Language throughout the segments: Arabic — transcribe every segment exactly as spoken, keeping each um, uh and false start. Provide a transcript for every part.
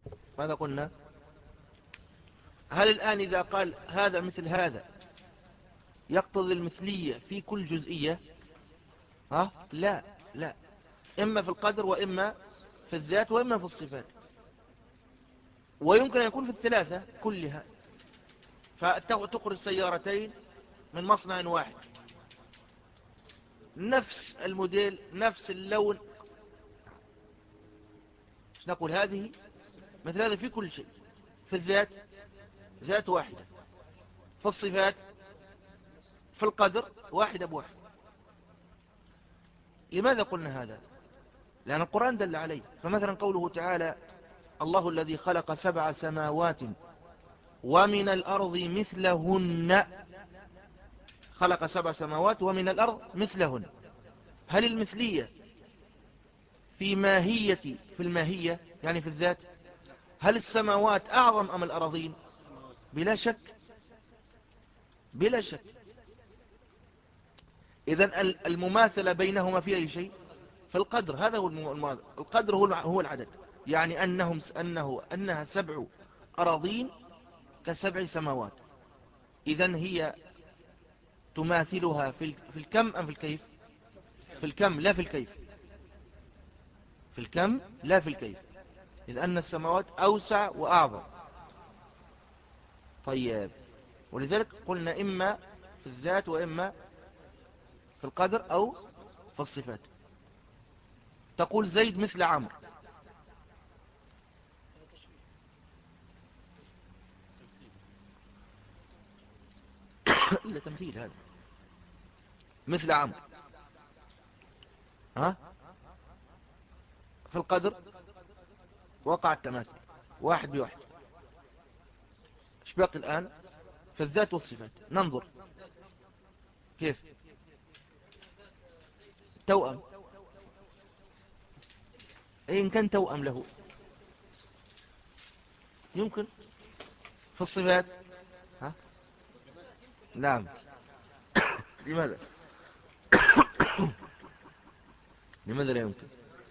ماذا قلنا؟ هل الآن إذا قال هذا مثل هذا يقتضي المثلية في كل جزئية؟ ها؟ لا لا، إما في القدر وإما في الذات وإما في الصفات، ويمكن أن يكون في الثلاثة كلها. فتخرج سيارتين من مصنع واحد، نفس الموديل نفس اللون، مش نقول هذه مثل هذا في كل شيء. في الذات ذات واحدة، في الصفات في القدر واحدة بواحد. لماذا قلنا هذا؟ لأن القرآن دل عليه. فمثلا قوله تعالى: الله الذي خلق سبع سماوات ومن الأرض مثلهن. خلق سبع سماوات ومن الأرض مثلهن. هل المثلية في ماهية في الماهية يعني في الذات؟ هل السماوات أعظم أم الأراضين؟ بلا شك، بلا شك. إذن المماثلة بينهما في أي شيء؟ في القدر. هذا هو المماثلة. القدر هو هو العدد، يعني أنهم أنه أنها سبع أراضين كسبع سماوات. إذن هي تماثلها في في الكم أم في الكيف؟ في الكم لا في الكيف. في الكم لا في الكيف، إذ أن السماوات أوسع وأعظم. طيب، ولذلك قلنا إما في الذات وإما في القدر أو في الصفات. تقول زيد مثل عمرو. إلا تمثيل هذا. مثل عمرو، ها؟ في القدر وقع التماثل واحد بواحد. ايش باقي الآن؟ في الذات والصفات ننظر كيف. توأم، إن كان توأم له يمكن. في الصفات، ها؟ نعم. لماذا؟ لماذا لا يمكن؟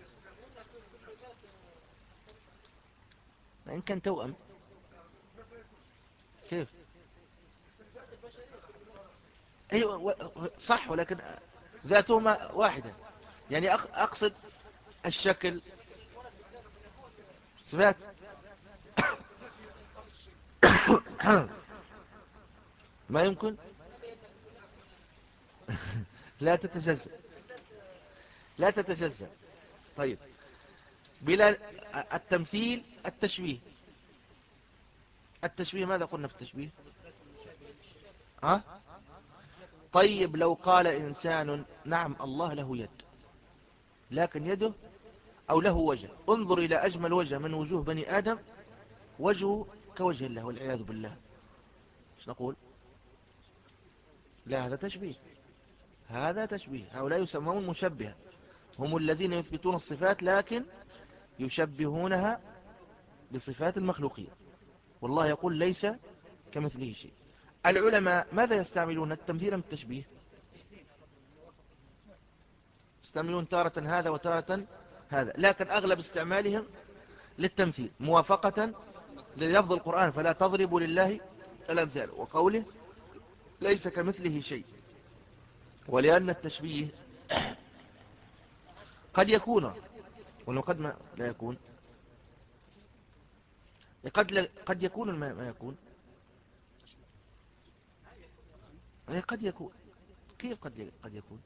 إن كان توأم كيف؟ أيوة صح، ولكن ذاتهما واحدة. يعني أقصد الشكل، صفات. ما يمكن. لا تتجزأ، لا تتجزأ. طيب، بلا التمثيل التشبيه. التشبيه ماذا قلنا في التشبيه؟ ها؟ طيب لو قال إنسان: نعم الله له يد، لكن يده أو له وجه، انظر إلى أجمل وجه من وجوه بني آدم، وجهه كوجه الله والعياذ بالله، ايش نقول؟ لا، هذا تشبيه. هذا تشبيه. هؤلاء يسمون مشبهة، هم الذين يثبتون الصفات لكن يشبهونها بصفات المخلوقين، والله يقول ليس كمثله شيء. العلماء ماذا يستعملون؟ التمثيل أم التشبيه؟ يستعملون تارة هذا وتارة هذا، لكن أغلب استعمالهم للتمثيل موافقة للفظ القرآن: فلا تضربوا لله الأمثال، وقوله ليس كمثله شيء. ولأن التشبيه قد يكون، ولو قد ما لا يكون. قد, لا قد يكون ما, ما يكون. قد يكون. كيف قد قد يكون؟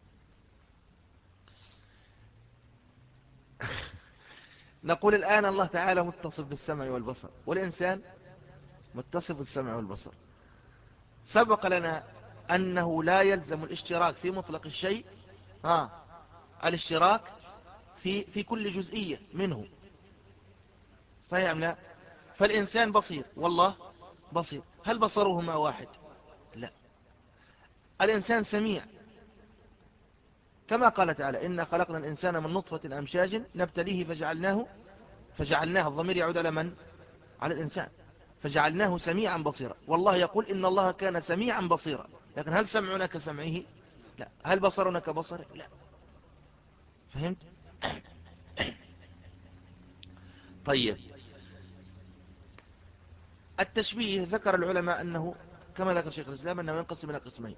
نقول الآن الله تعالى متصف بالسمع والبصر، والإنسان متصف بالسمع والبصر. سبق لنا أنه لا يلزم الاشتراك في مطلق الشيء، ها، الاشتراك في في كل جزئية منه، صحيح أم لا؟ فالإنسان بصير والله بصير، هل بصرهما واحد؟ لا. الإنسان سميع، كما قال تعالى: إنا خلقنا الإنسان من نطفة أمشاج نبتليه فجعلناه فجعلناه الضمير يعود على من؟ على الإنسان. فجعلناه سميعا بصيرا. والله يقول إن الله كان سميعا بصيرا، لكن هل سمعنا كسمعه؟ لا. هل بصرنا كبصره؟ لا. فهمت؟ طيب، التشبيه ذكر العلماء أنه كما ذكر شيخ الإسلام أنه ينقسم إلى قسمين.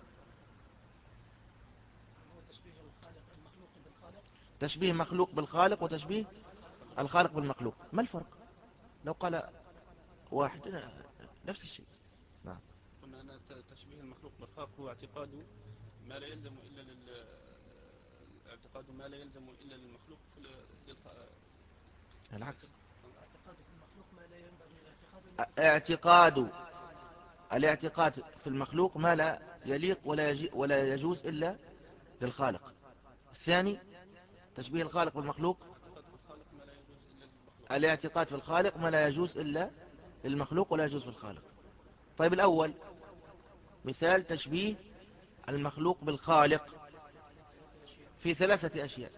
تشبيه مخلوق بالخالق وتشبيه الخالق بالمخلوق. ما الفرق لو قال واحد نفس الشيء؟ نعم. قلنا أن تشبيه المخلوق بالخالق هو اعتقاد ما لا يلزم إلا لل اعتقاد ما لا يلزم إلا للمخلوق في للخ... العكس. اعتقاد في المخلوق ما لا ينبغي اعتقاد اعتقاد الاعتقاد في المخلوق ما لا يليق ولا يجي ولا يجوز إلا للخالق. الثاني تشبيه الخالق بالمخلوق، الاعتقاد في الخالق ما لا يجوز إلا للمخلوق ولا يجوز في الخالق. طيب الأول مثال تشبيه المخلوق بالخالق في ثلاثة أشياء: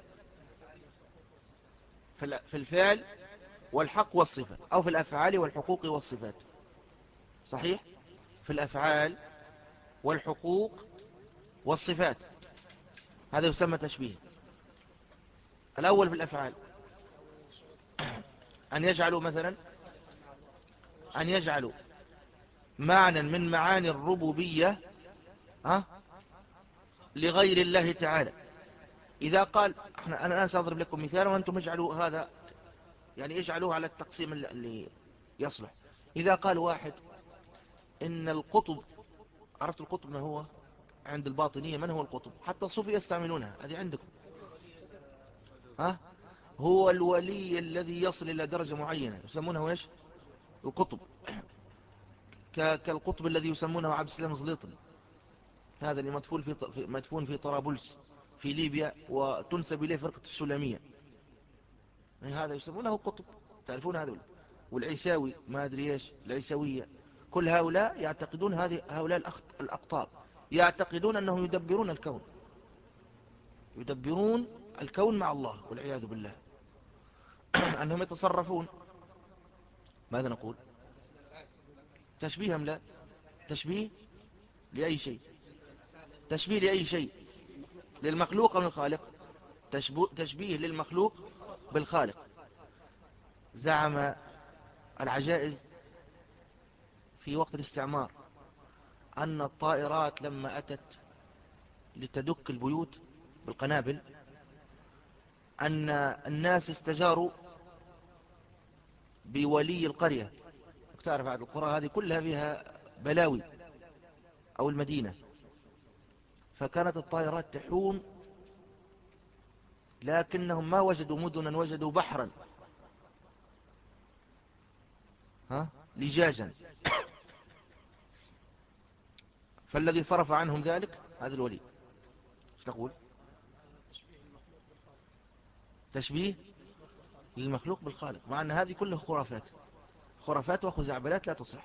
في الفعل والحق والصفة، أو في الأفعال والحقوق والصفات. صحيح؟ في الأفعال والحقوق والصفات، هذا يسمى تشبيه. الأول في الأفعال، أن يجعلوا مثلا أن يجعلوا معنى من معاني الربوبية ها لغير الله تعالى. إذا قال احنا أنا سأضرب لكم مثال وأنتم اجعلوا هذا، يعني اجعلوه على التقسيم اللي يصلح. إذا قال واحد إن القطب، عرفت القطب ما هو عند الباطنية؟ من هو القطب؟ حتى الصوفية يستعملونها، هذه عندكم. ها هو الولي الذي يصل إلى درجة معينة يسمونه إيش؟ القطب. كالقطب الذي يسمونه عبد السلام زليطن، هذا اللي مدفون في مدفون في طرابلس في ليبيا، وتنسب إليه فرقة السلامية. هذا يسمونه قطب، تعرفون هذول. والعيساوي ما أدري إيش، العيساوية، كل هؤلاء يعتقدون هذه هؤلاء الأقطاب يعتقدون أنهم يدبرون الكون، يدبرون الكون مع الله والعياذ بالله. أنهم يتصرفون. ماذا نقول؟ تشبيهم لا تشبيه لأي شيء، تشبيه لأي شيء، للمخلوق أو للخالق؟ تشبيه للمخلوق بالخالق. زعم العجائز في وقت الاستعمار أن الطائرات لما أتت لتدك البيوت بالقنابل أن الناس استجاروا بولي القرية. تعرف هذه القرى هذه كلها فيها بلاوي، أو المدينة، فكانت الطائرات تحوم، لكنهم ما وجدوا مدنا، وجدوا بحرا ها لجاجا. فالذي صرف عنهم ذلك هذا الولي. ايش تقول؟ تشبيه للمخلوق بالخالق، مع أن هذه كلها خرافات، خرافات وخزعبلات لا تصح.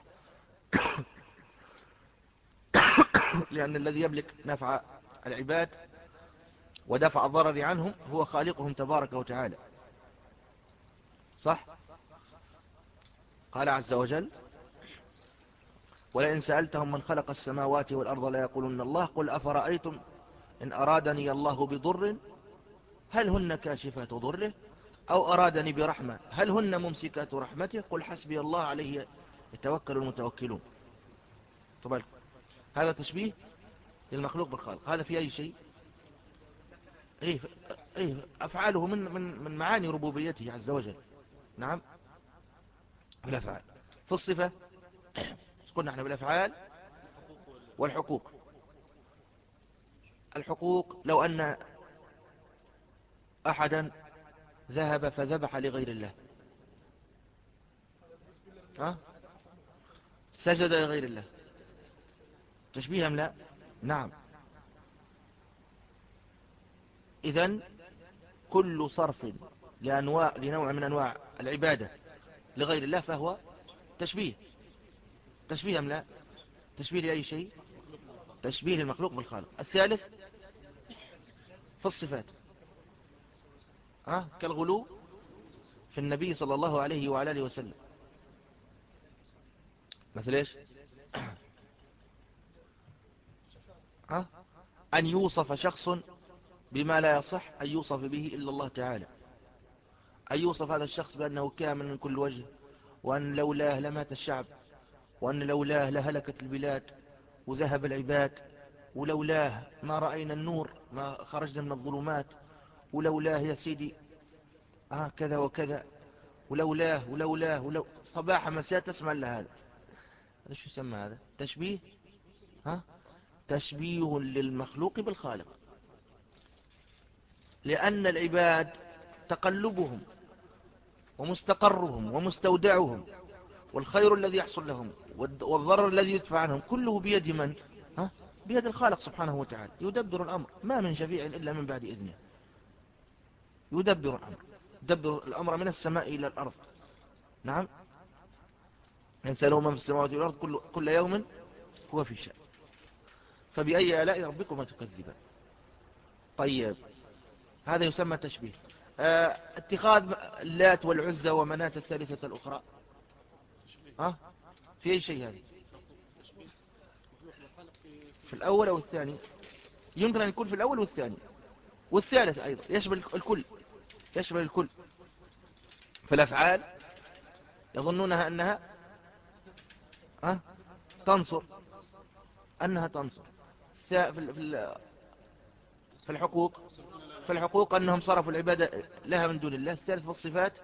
لأن الذي يملك نفع العباد ودفع الضرر عنهم هو خالقهم تبارك وتعالى. صح؟ قال عز وجل: ولئن سألتهم من خلق السماوات والأرض لا يقولون الله قل أفرأيتم إن أرادني الله بضر هل هن كاشفات ضره أو أرادني برحمة هل هن ممسكات رحمته قل حسبي الله عليه يتوكل المتوكلون. طبعا هذا تشبيه للمخلوق بالخالق. هذا في أي شيء؟ إيه إيه أفعاله من من من معاني ربوبيته عز وجل. نعم، بالأفعال. في الصفة قلنا احنا بالأفعال والحقوق. الحقوق لو أن أحدا ذهب فذبح لغير الله، ها سجد لغير الله، تشبيه أم لا؟ نعم. إذن كل صرف لأنواع لنوع من أنواع العبادة لغير الله فهو تشبيه. تشبيه أم لا؟ تشبيه لأي شيء؟ تشبيه المخلوق بالخالق. الثالث في الصفات، أه؟ كالغلو في النبي صلى الله عليه وعلى آله وسلم. مثل إيش؟ أه؟ أن يوصف شخص بما لا يصح أن يوصف به إلا الله تعالى. أن يوصف هذا الشخص بأنه كامل من كل وجه، وأن لولاه لمات الشعب، وأن لولاه لهلكت البلاد وذهب العباد، ولولاه ما رأينا النور، ما خرجنا من الظلمات، ولولاه يا سيدي آه كذا وكذا، ولولاه ولولاه ولو صباح مساء تسمع لهذا. هذا شو يسمى؟ هذا تشبيه. ها؟ تشبيه للمخلوق بالخالق، لأن العباد تقلبهم ومستقرهم ومستودعهم والخير الذي يحصل لهم والضرر الذي يدفع عنهم كله بيد من؟ ها؟ بيد الخالق سبحانه وتعالى. يدبر الأمر، ما من شفيع إلا من بعد إذنه. يدبر الأمر، يدبر الأمر من السماء إلى الأرض. نعم، ينسأله من في السماوات والأرض كل, كل يوم هو في شأن. فبأي آلاء ربكما تكذبان؟ طيب، هذا يسمى تشبيه. آه اتخاذ اللات والعزى ومناة الثالثة الأخرى، ها؟ في أي شيء هذا؟ في الأول أو الثاني؟ يمكن أن يكون في الأول والثاني والثالث أيضا، يشمل الكل، يشمل الكل. فالأفعال يظنونها أنها أه؟ تنصر، أنها تنصر. في الحقوق، في الحقوق أنهم صرفوا العبادة لها من دون الله. الثالث في الصفات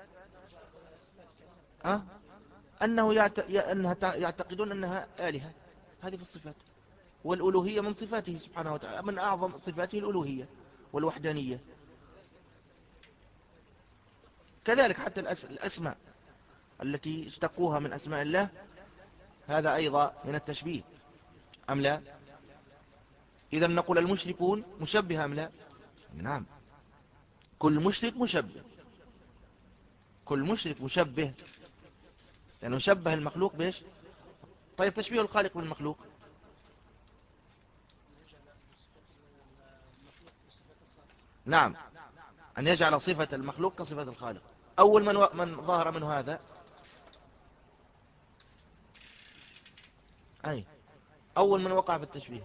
أه؟ أنه يعت... أنها يعتقدون أنها آلهة. هذه في الصفات. والألوهية من صفاته سبحانه وتعالى، من أعظم صفاته الألوهية والوحدانية. كذلك حتى الأسماء التي اشتقوها من أسماء الله، هذا أيضا من التشبيه أم لا؟ إذا نقول المشركون مشبه أم لا؟ نعم، كل مشرك مشبه، كل مشرك مشبه، لأنه يعني شبه المخلوق بإيش؟ طيب، تشبيه الخالق بالمخلوق؟ نعم، أن يجعل صفة المخلوق كصفة الخالق. أول من, و... من ظهر منه هذا أي أول من وقع في التشبيه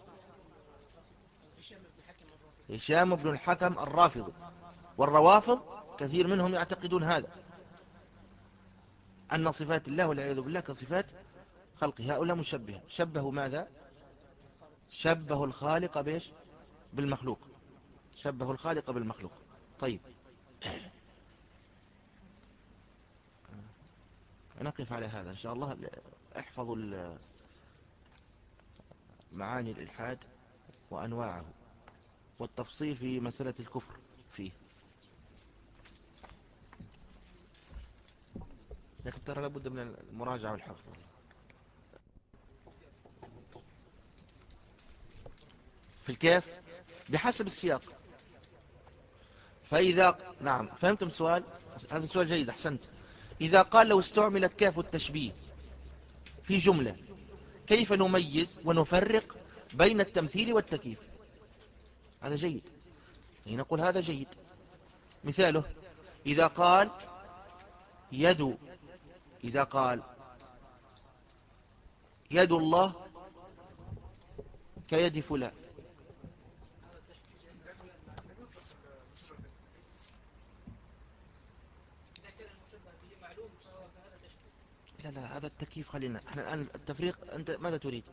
هشام بن الحكم الرافضي. والروافض كثير منهم يعتقدون هذا، أن صفات الله والعياذ بالله كصفات خلقه. هؤلاء مشبهة، شبهوا ماذا؟ شبهوا الخالق بإيش؟ بالمخلوق، شبهوا الخالق بالمخلوق. طيب، نقف على هذا إن شاء الله. احفظوا معاني الإلحاد وأنواعه والتفصيل في مسألة الكفر فيه، لكن ترى لابد من المراجعة والحفظ. في الكيف بحسب السياق. فإذا نعم فهمتم السؤال؟ هذا سؤال جيد، أحسنت. إذا قال لو استعملت كاف التشبيه في جملة، كيف نميز ونفرق بين التمثيل والتكييف؟ هذا جيد، يعني نقول هذا جيد. مثاله إذا قال يد، إذا قال يد الله كيد فلان، لا لا، هذا التكييف. خلينا احنا الآن التفريق. أنت ماذا تريد؟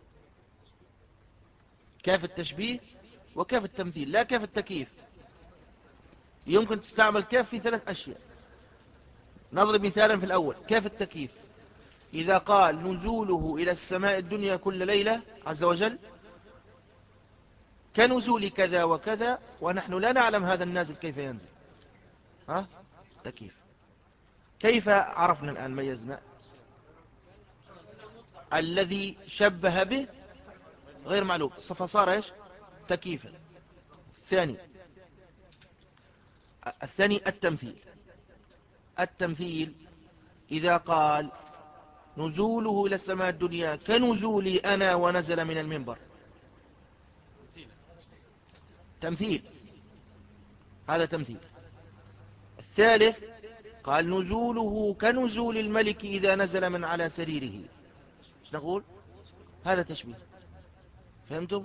كيف التشبيه وكيف التمثيل، لا كيف التكييف. يمكن تستعمل كيف في ثلاث أشياء. نضرب مثالا في الأول، كيف التكييف. إذا قال نزوله إلى السماء الدنيا كل ليلة عز وجل كنزول كذا وكذا، ونحن لا نعلم هذا النازل كيف ينزل. ها؟ تكييف. كيف عرفنا الآن، ميزنا؟ الذي شبه به غير معلوم، فصار ايش؟ تكييفا. الثاني الثاني التمثيل. التمثيل إذا قال نزوله إلى السماء الدنيا كنزولي أنا ونزل من المنبر، تمثيل، هذا تمثيل. الثالث قال نزوله كنزول الملك إذا نزل من على سريره، ايش نقول؟ هذا تشبيه. فهمتم؟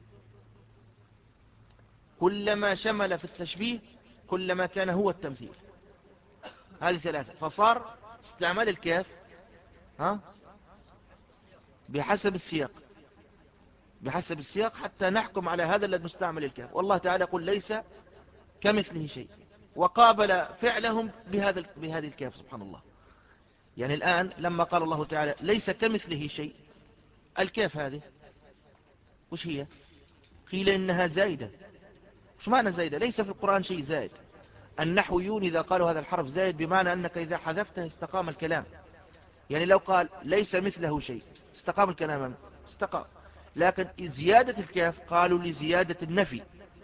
كلما شمل في التشبيه كلما كان هو التمثيل. هذه ثلاثة. فصار استعمال الكاف ها بحسب السياق، بحسب السياق حتى نحكم على هذا الذي مستعمل الكاف. والله تعالى يقول ليس كمثله شيء، وقابل فعلهم بهذا بهذه الكاف سبحان الله. يعني الآن لما قال الله تعالى ليس كمثله شيء، الكاف هذه وش هي؟ قيل إنها زائدة. وش معنى زائدة؟ ليس في القرآن شيء زائد. النحويون إذا قالوا هذا الحرف زائد بمعنى أنك إذا حذفته استقام الكلام. يعني لو قال ليس مثله شيء استقام الكلام، استقام. لكن زيادة الكاف قالوا لزيادة النفي،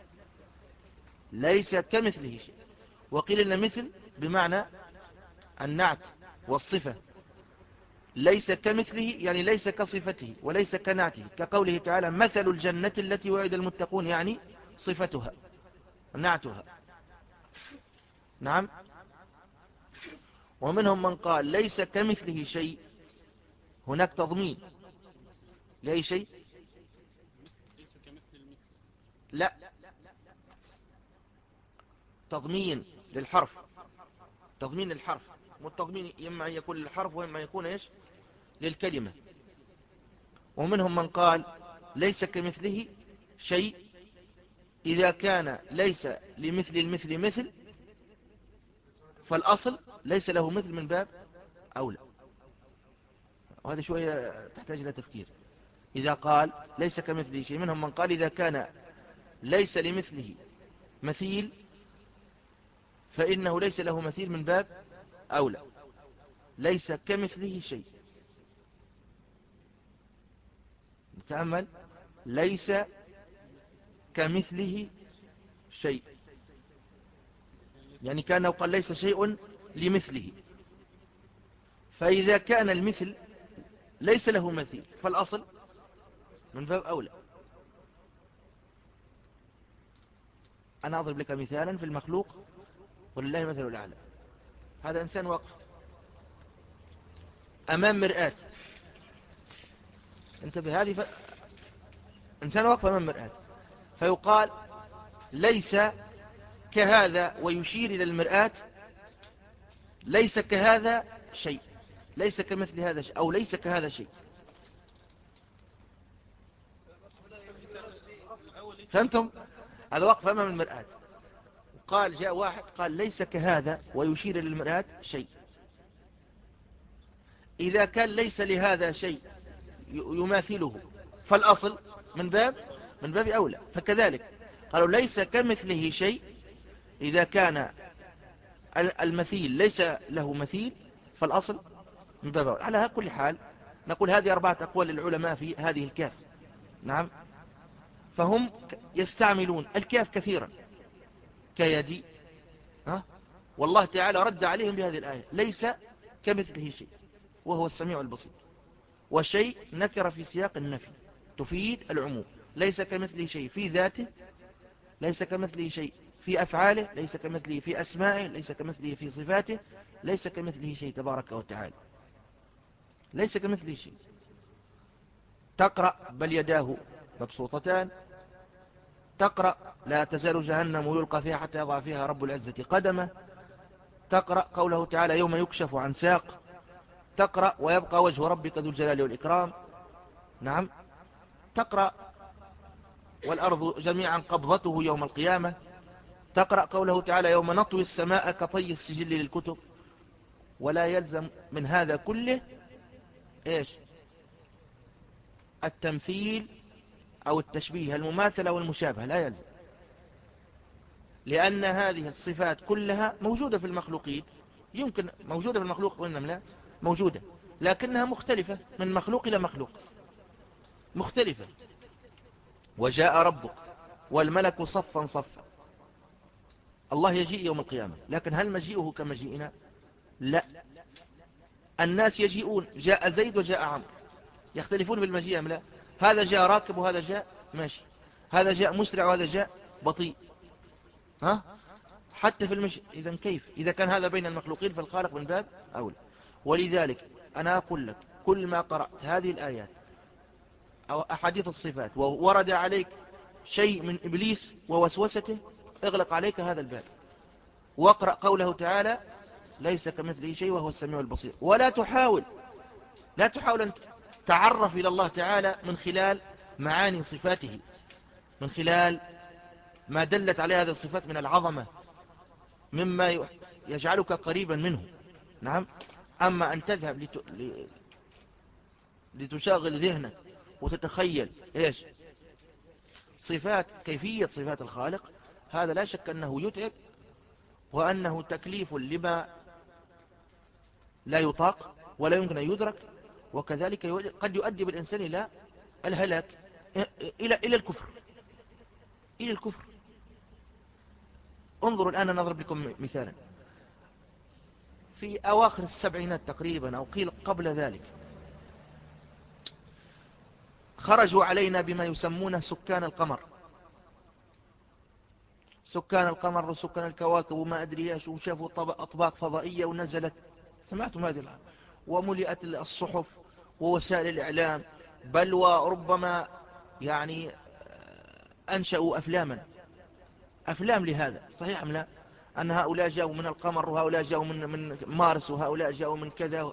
ليس كمثله شيء. وقيل إن مثل بمعنى النعت والصفة، ليس كمثله يعني ليس كصفته وليس كنعته، كقوله تعالى مثل الجنة التي وعد المتقون، يعني صفتها نعتها. نعم. ومنهم من قال ليس كمثله شيء، هناك تضمين لأي شيء؟ ليس كمثل المثل. لا، تضمين للحرف، تضمين الحرف. والتضمين إما أن يكون للحرف وإما أن يكون إيش؟ للكلمة. ومنهم من قال ليس كمثله شيء إذا كان ليس لمثل المثل مثل، فالأصل ليس له مثل من باب أولى. وهذا شوية تحتاج إلى تفكير. إذا قال ليس كمثله شيء، منهم من قال إذا كان ليس لمثله مثيل فإنه ليس له مثيل من باب أولى. ليس كمثله شيء، نتأمل، ليس كمثله شيء، يعني كأنه قال ليس شيء لمثله. فإذا كان المثل ليس له مثيل فالأصل من باب أولى. أنا أضرب لك مثالا في المخلوق ولله مثل الأعلى. هذا إنسان واقف أمام مرآة، انتبه، هذه ف... إنسان واقف أمام مرآة، فيقال ليس كهذا ويشير إلى المرآة، ليس كهذا شيء، ليس كمثل هذا شيء، أو ليس كهذا شيء. فهمتم؟ هذا واقف أمام المرآة، قال جاء واحد قال ليس كهذا ويشير إلى المرآة شيء. إذا كان ليس لهذا شيء يماثله فالأصل من باب من باب أولى. فكذلك قالوا ليس كمثله شيء، إذا كان المثيل ليس له مثيل فالأصل من باب أولى. على كل حال نقول هذه أربعة أقوال للعلماء في هذه الكاف. نعم. فهم يستعملون الكاف كثيرا كيدي، ها؟ والله تعالى رد عليهم بهذه الآية ليس كمثله شيء وهو السميع البصير. وشيء نكر في سياق النفي تفيد العموم. ليس كمثله شيء في ذاته، ليس كمثله شيء في أفعاله، ليس كمثله في أسمائه، ليس كمثله في صفاته، ليس كمثله شيء تبارك وتعالى، ليس كمثله شيء. تقرأ بل يداه مبسوطتان، تقرأ لا تزال جهنم يلقى فيها حتى يضع فيها رب العزة قدمه، تقرأ قوله تعالى يوم يكشف عن ساق، تقرأ ويبقى وجه ربك ذو الجلال والإكرام. نعم. تقرأ والأرض جميعا قبضته يوم القيامة، تقرأ قوله تعالى يوم نطوي السماء كطي السجل للكتب. ولا يلزم من هذا كله إيش؟ التمثيل أو التشبيه، المماثلة والمشابهة، لا يلزم، لأن هذه الصفات كلها موجودة في المخلوقين. يمكن موجودة في المخلوق وإنما لا موجودة، لكنها مختلفة من مخلوق إلى مخلوق، مختلفة. وجاء ربك والملك صفا صفا، الله يجيء يوم القيامة، لكن هل مجيئه كمجيئنا؟ لا. الناس يجيئون، جاء زيد وجاء عمرو، يختلفون بالمجيء أم لا؟ هذا جاء راكب وهذا جاء ماشي، هذا جاء مسرع وهذا جاء بطيء، ها؟ حتى في المشي. إذن كيف إذا كان هذا بين المخلوقين فالخالق من باب أولى. ولذلك أنا أقول لك كل ما قرأت هذه الآيات أو أحاديث الصفات وورد عليك شيء من إبليس ووسوسته، اغلق عليك هذا الباب واقرأ قوله تعالى ليس كمثله شيء وهو السميع البصير. ولا تحاول لا تحاول أن تعرف إلى الله تعالى من خلال معاني صفاته، من خلال ما دلت عليه هذه الصفات من العظمة، مما يجعلك قريبا منه. نعم. أما أن تذهب لت... لتشاغل ذهنك وتتخيل إيش صفات كيفية صفات الخالق، هذا لا شك أنه يتعب، وأنه تكليف لما لا يطاق ولا يمكن أن يدرك، وكذلك قد يؤدي بالإنسان إلى الهلاك، إلى إلى الكفر، إلى الكفر. انظروا الآن، نضرب لكم مثالا. في أواخر السبعينات تقريبا، أو قيل قبل ذلك، خرجوا علينا بما يسمونه سكان القمر، سكان القمر وسكان الكواكب وما أدري ايش، وشافوا أطباق فضائية ونزلت، سمعتم هذه الآن، وملئت الصحف ووسائل الإعلام، بل وربما يعني أنشأوا أفلاما أفلام لهذا. صحيح أم لا؟ أن هؤلاء جاءوا من القمر، وهؤلاء جاءوا من من مارس، وهؤلاء جاءوا من كذا.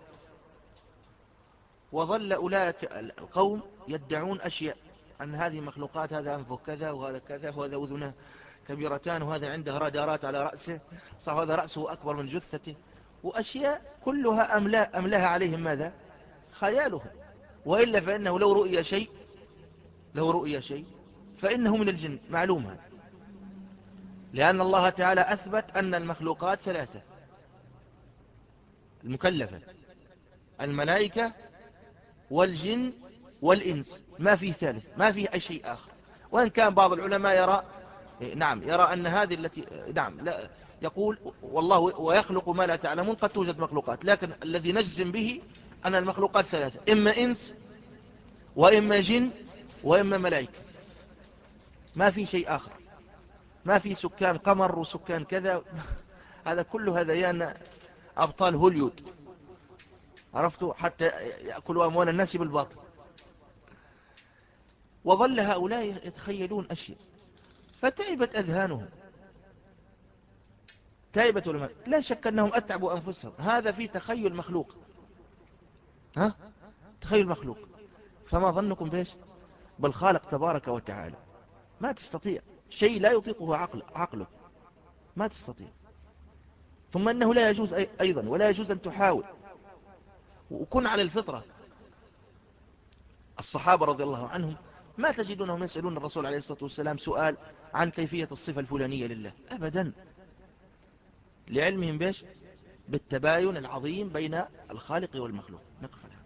وظل أولئك القوم يدعون أشياء، أن هذه مخلوقات، هذا أنفه كذا، وهذا كذا، وهذا أذنه كبيرتان، وهذا عنده رادارات على رأسه، صح، هذا رأسه أكبر من جثته، وأشياء كلها أملا أملاها عليهم ماذا؟ خيالهم. وإلا فإنه لو رؤي شيء لو رؤي شيء فإنه من الجن، معلوم هذا، لأن الله تعالى أثبت أن المخلوقات ثلاثة: المكلفة، الملائكة، والجن والإنس، ما فيه ثالث، ما فيه أي شيء آخر. وإن كان بعض العلماء يرى نعم يرى أن هذه التي نعم لا يقول والله ويخلق ما لا تعلمون، قد توجد مخلوقات، لكن الذي نجزم به أن المخلوقات ثلاثة: إما إنس، وإما جن، وإما ملائكة، ما في شيء آخر، ما في سكان قمر وسكان كذا. هذا كله هذيان أبطال هوليود، عرفتوا، حتى يأكلوا أموال الناس بالباطل. وظل هؤلاء يتخيلون أشياء، فتعبت أذهانهم، تعبت علماء، لا شك أنهم أتعبوا أنفسهم. هذا في تخيل مخلوق، ها تخيل مخلوق، فما ظنكم بيش بالخالق تبارك وتعالى؟ ما تستطيع شيء لا يطيقه عقل عقلك، ما تستطيع. ثم أنه لا يجوز أيضا، ولا يجوز أن تحاول، وكن على الفطرة. الصحابة رضي الله عنهم ما تجدونهم يسألون الرسول عليه الصلاة والسلام سؤال عن كيفية الصفة الفلانية لله أبدا، لعلمهم بيش بالتباين العظيم بين الخالق والمخلوق. نقف على هذا.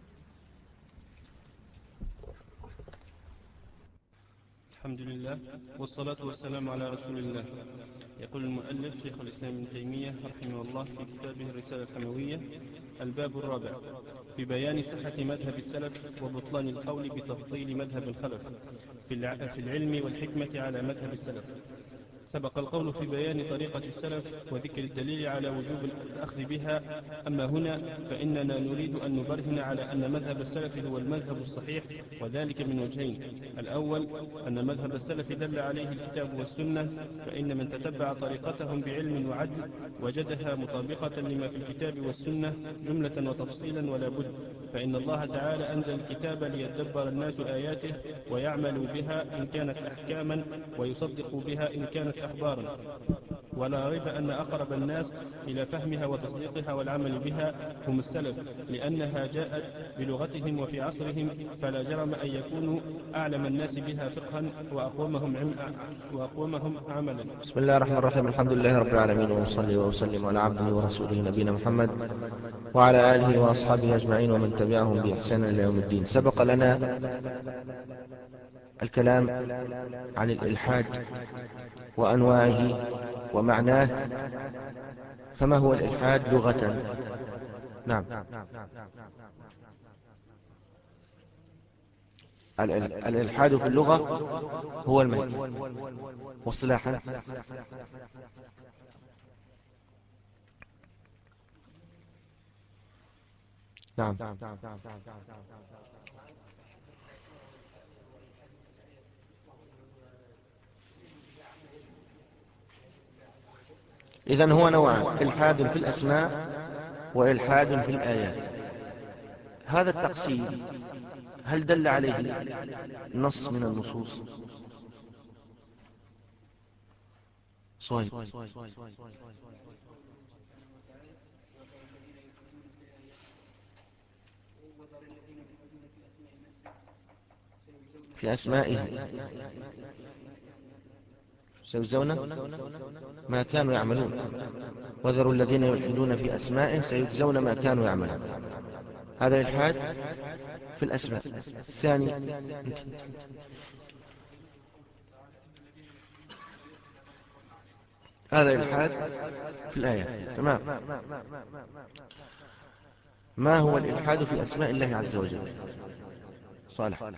الحمد لله والصلاة والسلام على رسول الله. يقول المؤلف شيخ الإسلام ابن تيمية رحمه الله في كتابه الرسالة الحموية: الباب الرابع في بيان صحة مذهب السلف وبطلان القول بتفضيل مذهب الخلف في العلم والحكمة على مذهب السلف. سبق القول في بيان طريقة السلف وذكر الدليل على وجوب الأخذ بها. أما هنا فإننا نريد أن نبرهن على أن مذهب السلف هو المذهب الصحيح، وذلك من وجهين: الأول أن مذهب السلف دل عليه الكتاب والسنة، فإن من تتبع طريقتهم بعلم وعدل وجدها مطابقة لما في الكتاب والسنة جملة وتفصيلا ولا بد، فإن الله تعالى أنزل الكتاب ليدبر الناس آياته ويعملوا بها إن كانت أحكاما، ويصدقوا بها إن كانت أخبارا. ولا ريب أن أقرب الناس إلى فهمها وتصديقها والعمل بها هم السلف، لأنها جاءت بلغتهم وفي عصرهم، فلا جرم أن يكونوا أعلم الناس بها فقها وأقومهم, عم وأقومهم عملا. بسم الله الرحمن الرحيم. الحمد لله رب العالمين، وصلي وسلم على عبده ورسوله نبينا محمد وعلى آله وأصحابه أجمعين ومن تبعهم بإحسان إلى يوم الدين. سبق لنا الكلام عن الإلحاد وأنواعه ومعناه. فما هو الإلحاد لغة؟ نعم، الإلحاد في اللغة هو الميل، واصطلاحا نعم إذن هو نوعان: إلحاد في الأسماء وإلحاد في الآيات. هذا التقسيم هل دل عليه نص من النصوص؟ صحيح. في أسمائه سيجزون ما كانوا يعملون، وذروا الذين يلحدون في أسمائه سيجزون ما كانوا يعملون. هذا الإلحاد في الأسماء. الثاني هذا الإلحاد في الآيات. تمام. ما هو الإلحاد في أسماء الله عز وجل؟ صالح.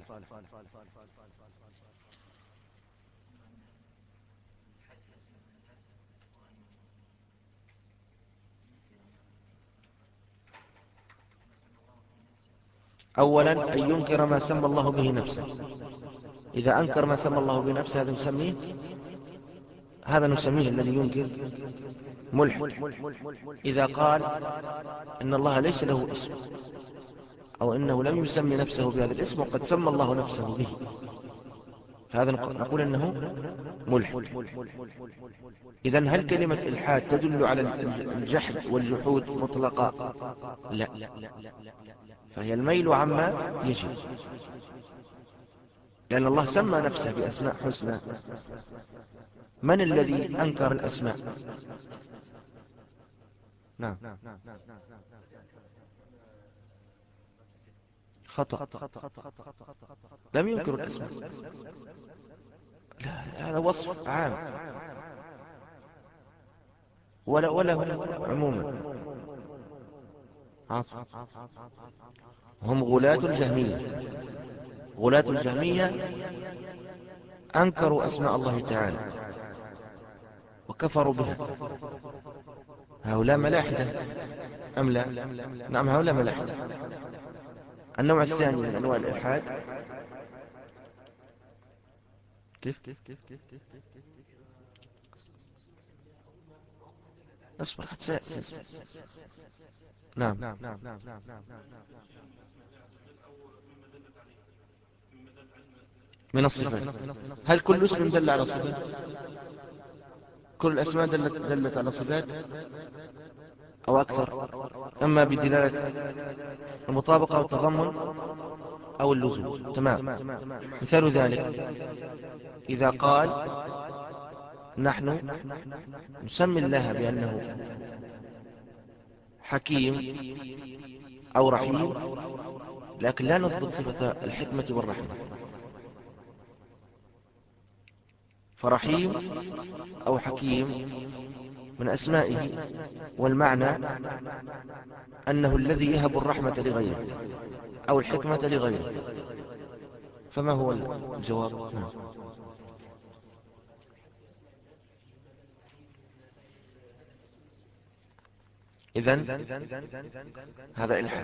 أولا أن ينكر ما سمى الله به نفسه. إذا أنكر ما سمى الله به نفسه هذا نسميه هذا نسميه الذي ينكر ملحد. إذا قال إن الله ليس له اسم، أو إنه لم يسمي نفسه بهذا الاسم وقد سمى الله نفسه به، فهذا نقول إنه ملحد. إذن هل كلمة إلحاد تدل على الجحد والجحود مطلقا؟ لا، فهي الميل عما يجب، لأن الله سمى نفسه بأسماء حسنى. من الذي أنكر الأسماء؟ نعم، خطأ، لم ينكر الأسماء. لا، هذا وصف عام ولا ولا عموما. هم غلاة الجهمية. غلاة الجهمية أنكروا أسماء الله تعالى وكفروا بها. هؤلاء ملاحدة أم لا؟ نعم، هؤلاء ملاحدة. النوع الثاني من أنواع الإلحاد كيف؟ اصبر حتى سأتي. نعم، من الصفات. هل كل اسم دل على صفات؟ كل الأسماء دلت, دلت على صفات أو أكثر، أما بدلالة المطابقة أو التضمن أو اللزوم. تمام. مثال ذلك إذا قال نحن نسمي الله بأنه حكيم أو رحيم، لكن لا نثبت صفة الحكمة والرحمة. فرحيم أو حكيم من أسمائه، والمعنى أنه الذي يهب الرحمة لغيره أو الحكمة لغيره. فما هو الجواب؟ نعم. إذن هذا إلحاد.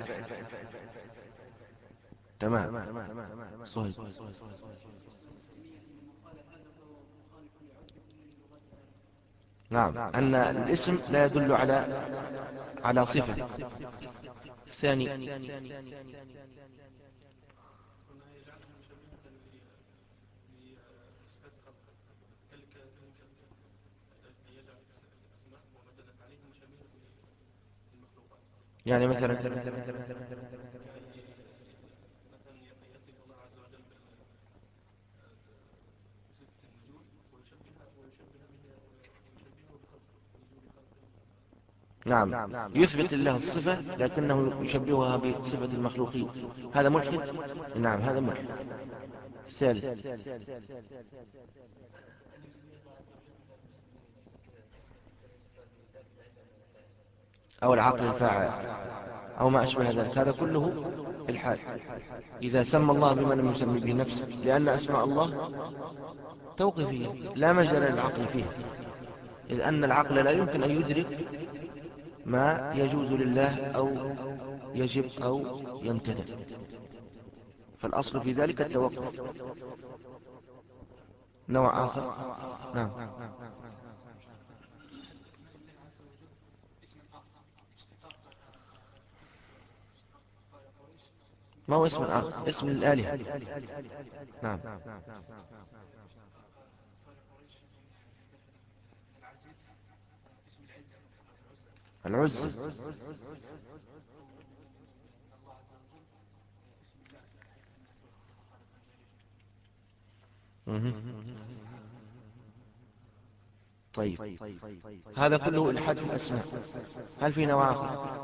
تمام، صحيح. نعم، أن الاسم لا يدل على على صفة. الثاني يعني مثلا نعم، يثبت الله الصفة لكنه يشبهها بصفة المخلوقين. هذا ملحد. نعم، هذا ملحد. الثالث أو العقل الفاعل أو ما أشبه ذلك، هذا كله إلحاد. إذا سمى الله بما لم يسمي به نفسه، لأن أسماء الله توقيفية لا مجال للعقل فيها، إذ أن العقل لا يمكن أن يدرك ما يجوز لله أو يجب أو يمتنع، فالأصل في ذلك التوقف. نوع آخر. نعم. ما هو اسم آخر، اسم الآلهة. نعم. العزة. طيب، هذا كله إلحاد في الأسماء. هل في نوع آخر؟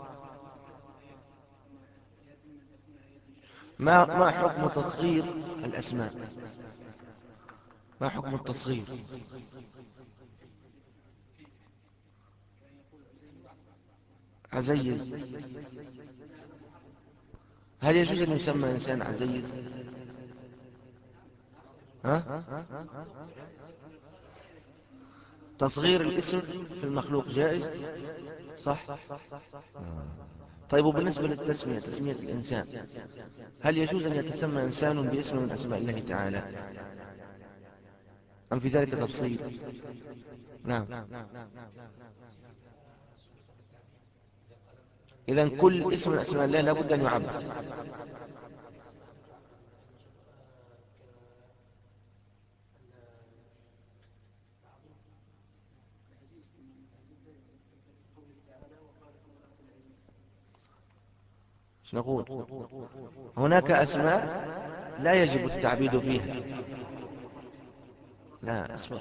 ما ما حكم تصغير الأسماء؟ ما حكم التصغير؟ عزيز، هل يجوز أن يسمى إنسان عزيز؟ ها؟ تصغير الاسم في المخلوق جائز؟ صح؟ آه. طيب، وبالنسبة للتسمية، تسمية الإنسان، هل يجوز أن يتسمى إنسان باسم من أسماء الله تعالى، أم في ذلك تفصيل؟ نعم. إذن كل اسم من أسماء الله لا بد أن يعبر. ايش نقول؟ هناك أسماء لا يجب التعبيد فيها. لا، اسمع.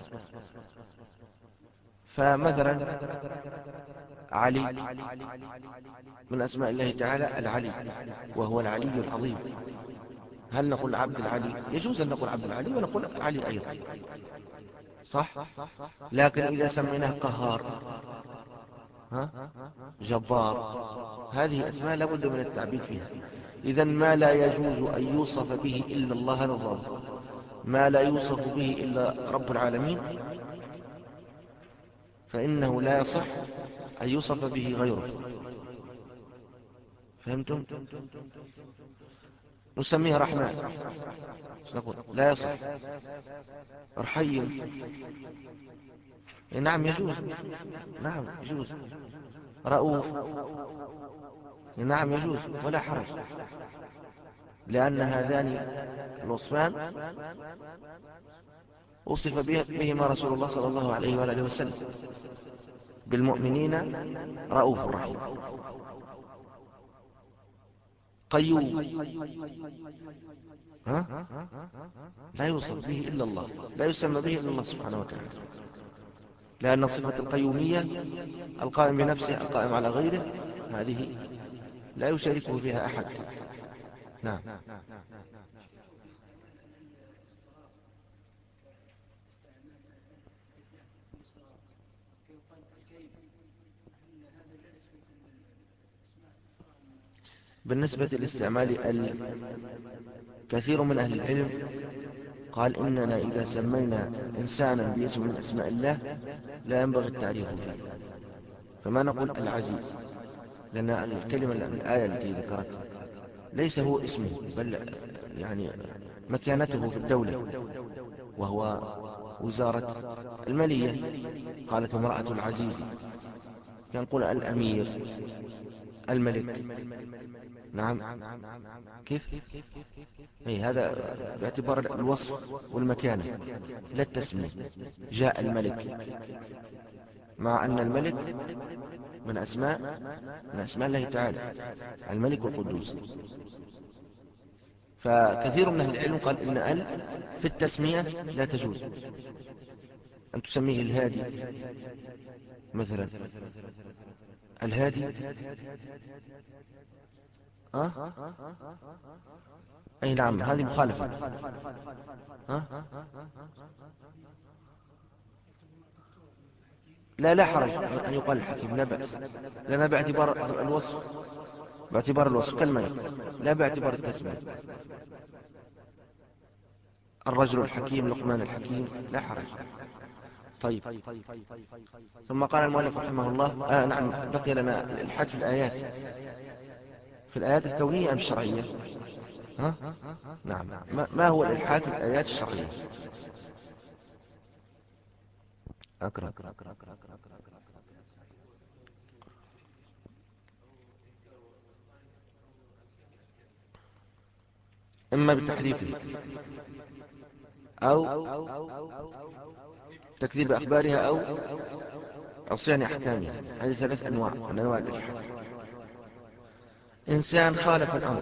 فمثلا علي من أسماء الله تعالى العلي، وهو العلي العظيم. هل نقول عبد العلي؟ يجوز أن نقول عبد العلي ونقول علي أيضا، صح؟ لكن إذا سميناه قهار، ها؟ جبار، هذه أسماء لا بد من التعبيد فيها. إذن ما لا يجوز أن يوصف به إلا الله، هذا الضابط. ما لا يوصف به إلا رب العالمين فإنه لا يصح أن يوصف به غيره. فهمتم؟ نسميه رحمن، نقول لا يصح. رحيم، نعم يجوز، نعم يجوز. رؤوف، نعم يجوز ولا حرج، لأن هذان الوصفان وصف بهما رسول الله صلى الله عليه وآله وسلم: بالمؤمنين رؤوف رحيم. قيوم، ها؟ لا يوصف به إلا الله، لا يسمى به إلا الله سبحانه وتعالى، لأن صفة القيومية القائم بنفسه القائم على غيره، هذه لا يشاركه فيها أحد. نعم. بالنسبة لاستعمال ال، كثير من أهل العلم قال إننا إذا سمينا إنسانا باسم من أسماء الله لا ينبغي التعريف به، فما نقول العزيز، لأن الكلمة الآية التي ذكرتها ليس هو اسمه، بل يعني مكانته في الدولة، وهو وزارة المالية. قالت امرأة العزيز، كان نقول الأمير، الملك. نعم. كيف؟ أي هذا باعتبار الوصف والمكانة لا التسمية. جاء الملك، مع أن الملك من أسماء من أسماء الله تعالى، الملك القدوس. فكثير من أهل العلم قال إن ال في التسمية لا تجوز، أن تسميه الهادي مثلا. الهادي أه؟ أي نعم، هذه مخالفة. أه؟ لا لا حرج أن يقال الحكيم، لا بأس، لأن باعتبار الوصف، باعتبار الوصف كالملك، لا باعتبار التسمية. الرجل الحكيم، لقمان الحكيم، لا حرج. طيب، ثم قال المؤلف رحمه الله، آه نعم، بقي لنا الإلحاد في الآيات، في الآيات الكونية أم الشرعية؟ ها؟ نعم. ما, ما هو الإلحاد في الآيات الشرعية؟ أكرم. إما بتحريفه أو تكذيب أخبارها أو عصيان أحكامها. هذه ثلاث أنواع من أنواع الإلحاد. إنسان خالف الأمر،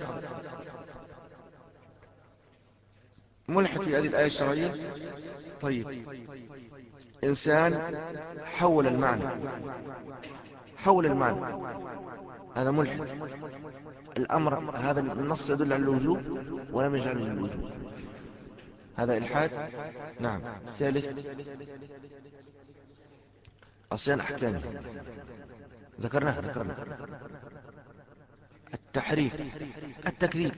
ملحد في هذه الآية الشرعية. طيب، إنسان حول المعنى حول المعنى هذا ملحد. الأمر هذا النص يدل على الوجوب ولم يجعله للوجوب، هذا إلحاد. نعم. الثالث عصيان أحكامه، ذكرناه ذكرنا التحريف، التكذيب،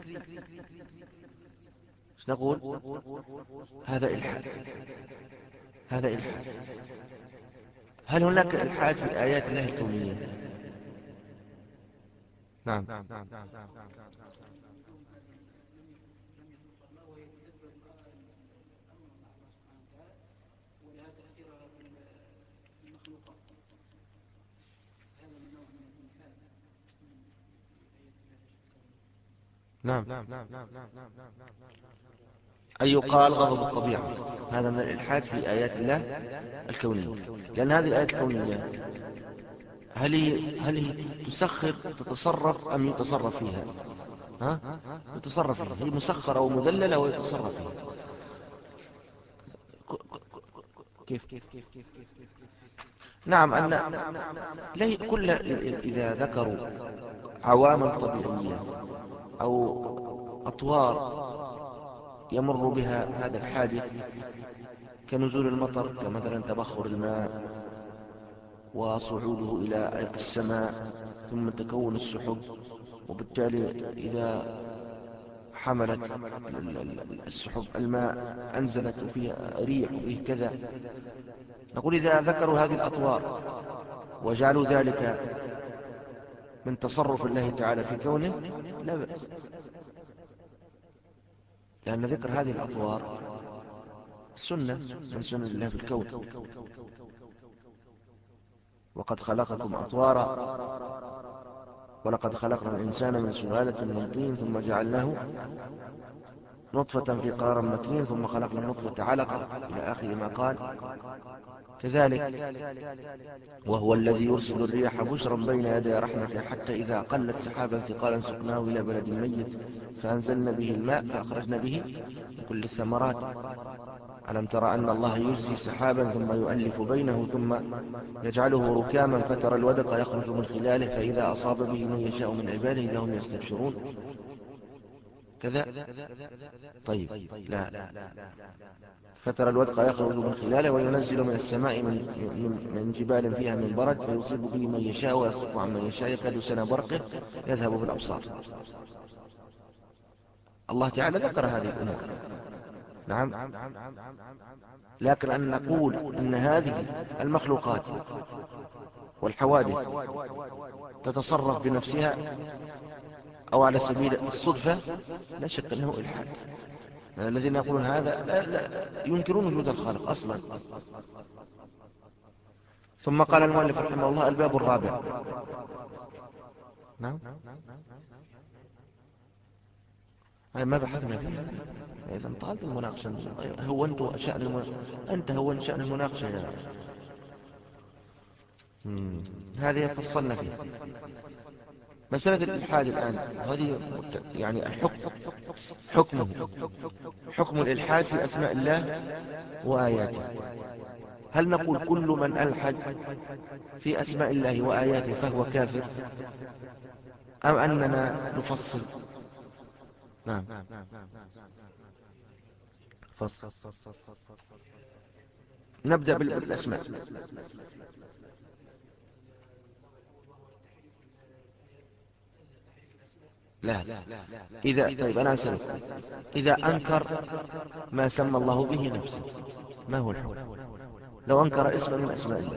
ايش نقول؟ هذا إلحاد، هذا إلحاد. هل هناك إلحاد في آيات الله الكونية؟ نعم. نعم. أي يقال غضب الطبيعة، هذا من الإلحاد في آيات الله الكونية، لأن هذه الآيات الكونية هل هي, هل هي تسخر تتصرف أم يتصرف فيها؟ ها؟ يتصرف فيها، هي مسخرة ومذللة ويتصرف فيها. كيف؟ نعم، أن كل إذا ذكروا عوامل طبيعية أو أطوار يمر بها هذا الحادث كنزول المطر، كمثلا تبخر الماء وصعوده إلى السماء ثم تكون السحب، وبالتالي إذا حملت السحب الماء أنزلت وفيها ريح وفيه كذا، نقول إذا ذكروا هذه الأطوار وجعلوا ذلك من تصرف الله تعالى في كونه لا بأس، لأن ذكر هذه الأطوار سنة من سنن الله في الكون. وقد خلقكم أطوارا ولقد خلقنا الإنسان من سلالة من طين ثم جعلناه نطفة في قرار مكين ثم خلقنا النطفة علقة إلى آخر ما قال. كذلك وهو الذي يرسل الرياح بشرا بين يدي رحمته حتى إذا قلت سحابا ثقالا سقناه إلى بلد ميت فأنزلنا به الماء فأخرجنا به كل الثمرات. ألم ترى أن الله يزجي سحابا ثم يؤلف بينه ثم يجعله ركاما فترى الودق يخرج من خلاله فإذا أصاب به من يشاء من عباده إذا هم يستبشرون كذا. طيب، لا، فترى الودق يخرج من خلاله وينزل من السماء من, من, من جبال فيها من برد فيصيب به من يشاء ويصرف عن من يشاء يكاد سنا برقه يذهب بالأبصار. الله تعالى ذكر هذه الأمور. نعم. لكن أن نقول أن هذه المخلوقات والحوادث تتصرف بنفسها أو على سبيل الصدفة لا شك أنه إلحاد. الذين يقولون هذا لا لا ينكرون وجود الخالق أصلا. ثم قال المؤلف رحمه الله الباب الرابع. نعم، ما بحثنا فيها. إذا انطالت المناقشة هو أنت شأن المناقشة أنت هو شأن المناقشة يا هذه فصلنا فيها. مسألة الإلحاد الآن هذه يعني الحكم حكمه حكم الإلحاد في أسماء الله وآياته. هل نقول كل من ألحد في أسماء الله وآياته فهو كافر أم أننا نفصل؟ نعم، فصل. نبدأ بالأسماء. لا لا إذا طيب أنا أسألك، إذا أنكر ما سمى الله به نفسه ما هو الحكم؟ لو أنكر اسما من أسماء الله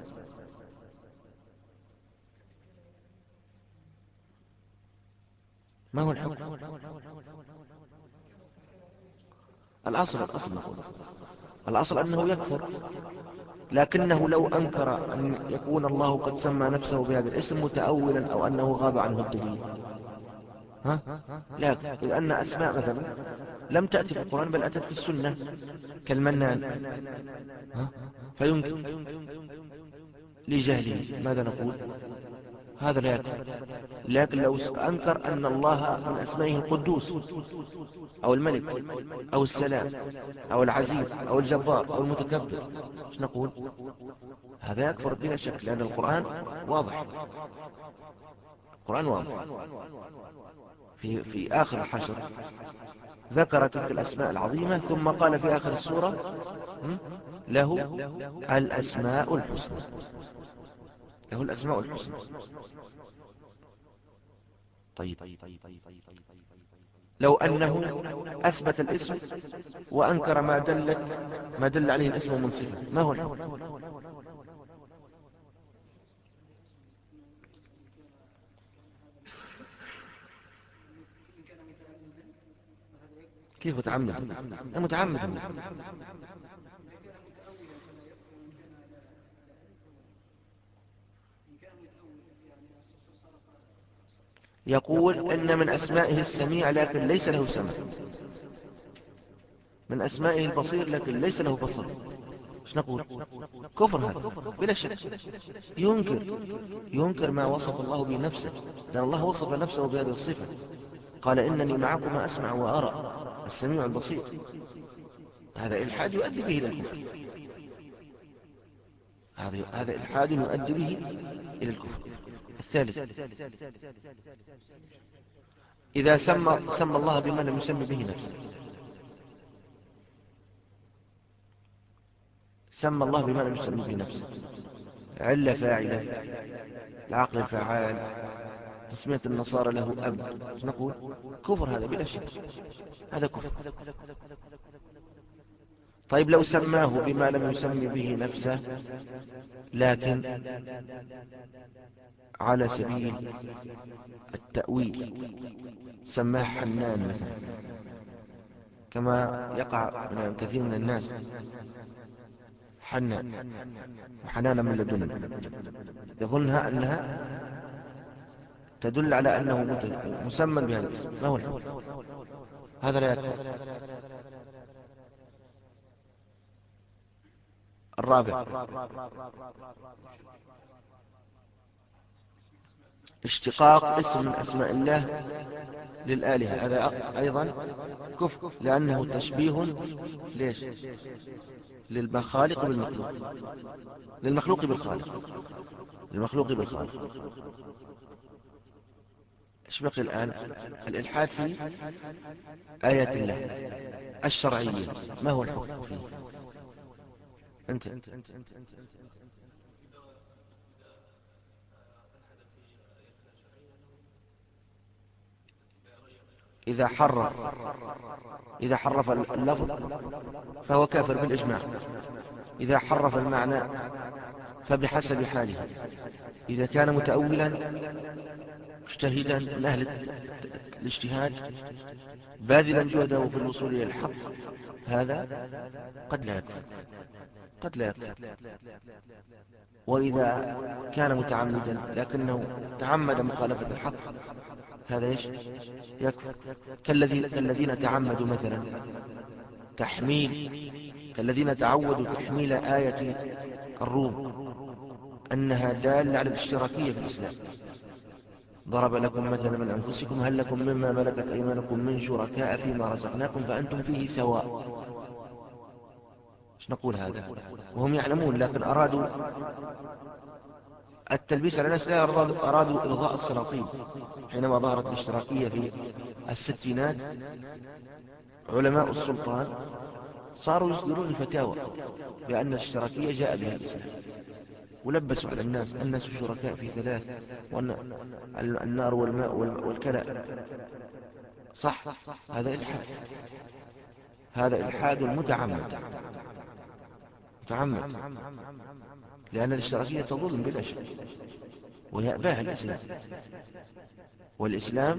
ما هو الحكم؟ الأصل الأصل نقول الأصل أنه يكفر، لكنه لو أنكر أن يكون الله قد سمى نفسه بهذا الاسم متأولا أو أنه غاب عنه الدليل ها؟ لا، لأن أسماء مثلا لم تأتي في القرآن بل أتت في السنة كالمنان، ها؟ فينكر لجهله. ماذا نقول؟ هذا لا يكفر. لكن لو أنكر أن الله من أسمائه القدوس أو الملك أو السلام أو العزيز أو الجبار أو المتكبر، ايش نقول؟ هذا يكفر بلا شك، لأن القرآن واضح. القرآن واضح. في, في آخر الحشر ذكر تلك الأسماء العظيمة، ثم قال في آخر السورة له الأسماء الحسنى. له الأسماء الحسنى. طيب، لو أنه أثبت الاسم وأنكر ما دلت ما دل عليه الاسم من صفة، ما هو الحكم؟ كيف متعمد؟ متعمد. يقول إن من أسمائه السميع لكن ليس له سمع، من أسمائه البصير لكن ليس له بصر. ايش نقول؟ كفر هذا بلا شك. ينكر ينكر ما وصف الله به نفسه، لأن الله وصف نفسه بهذه الصفة، قال إنني معكم أسمع وأرى السميع البصير. هذا إلحاد يؤدي به إلى الكفر. هذا هذا إلحاد يؤدي به إلى الكفر. الثالث، إذا سمى سمى الله بما لم يسمي به نفسه، سمى الله بما لم يسمي به نفسه، علة فاعلة، العقل الفعال، تسمية النصارى له أب، نقول كفر هذا بلا شك. هذا كفر. طيب لو سماه بما لم يسمي به نفسه لكن على سبيل التأويل، سماه حنان مثلا، كما يقع من كثير من الناس، حنان وحنانا من لدنه، يظنها أنها تدل على أنه مسمى بهذا الاسم. ما هو الحكم؟ هذا لا يكفر. الرابع، اشتقاق اسم من أسماء الله للآلهة، هذا أيضا كفر، لأنه تشبيه ليش؟ للخالق بالمخلوق، للمخلوق بالخالق، للمخلوق بالخالق. ايش بقي الآن؟ الإلحاد في آيات الله الشرعية، ما هو الحكم فيه؟ أنت إذا حرف إذا حرف اللفظ فهو كافر بالإجماع. إذا حرف المعنى فبحسب حاله. إذا كان متأولا مجتهدا من أهل الاجتهاد باذلا جهده في الوصول إلى الحق، هذا قد لا يكفر، قد لا يكفر. وإذا كان متعمدا لكنه تعمد مخالفة الحق، هذا إيش؟ يكفر. كالذين, كالذين تعمدوا مثلا تحميل، كالذين تعودوا تحميل آية الروم أنها دالة على الاشتراكية في الإسلام. ضرب لكم مثلا من أنفسكم هل لكم مما ملكت أيمانكم من شركاء فيما رزقناكم فأنتم فيه سواء. ايش نقول هذا؟ وهم يعلمون، لكن أرادوا التلبيس على الناس، لا أرادوا إرضاء السلاطين. حينما ظهرت الاشتراكية في الستينات علماء السلطان صاروا يصدرون الفتاوى بأن الاشتراكية جاء بها الإسلام، ولبسوا على الناس الناس شركاء في ثلاث، وأن النار والماء والكلى. صح، هذا إلحاد، هذا إلحاد متعمد متعمد، لأن الاشتراكية تظلم بلا شك ويأباها الإسلام. والإسلام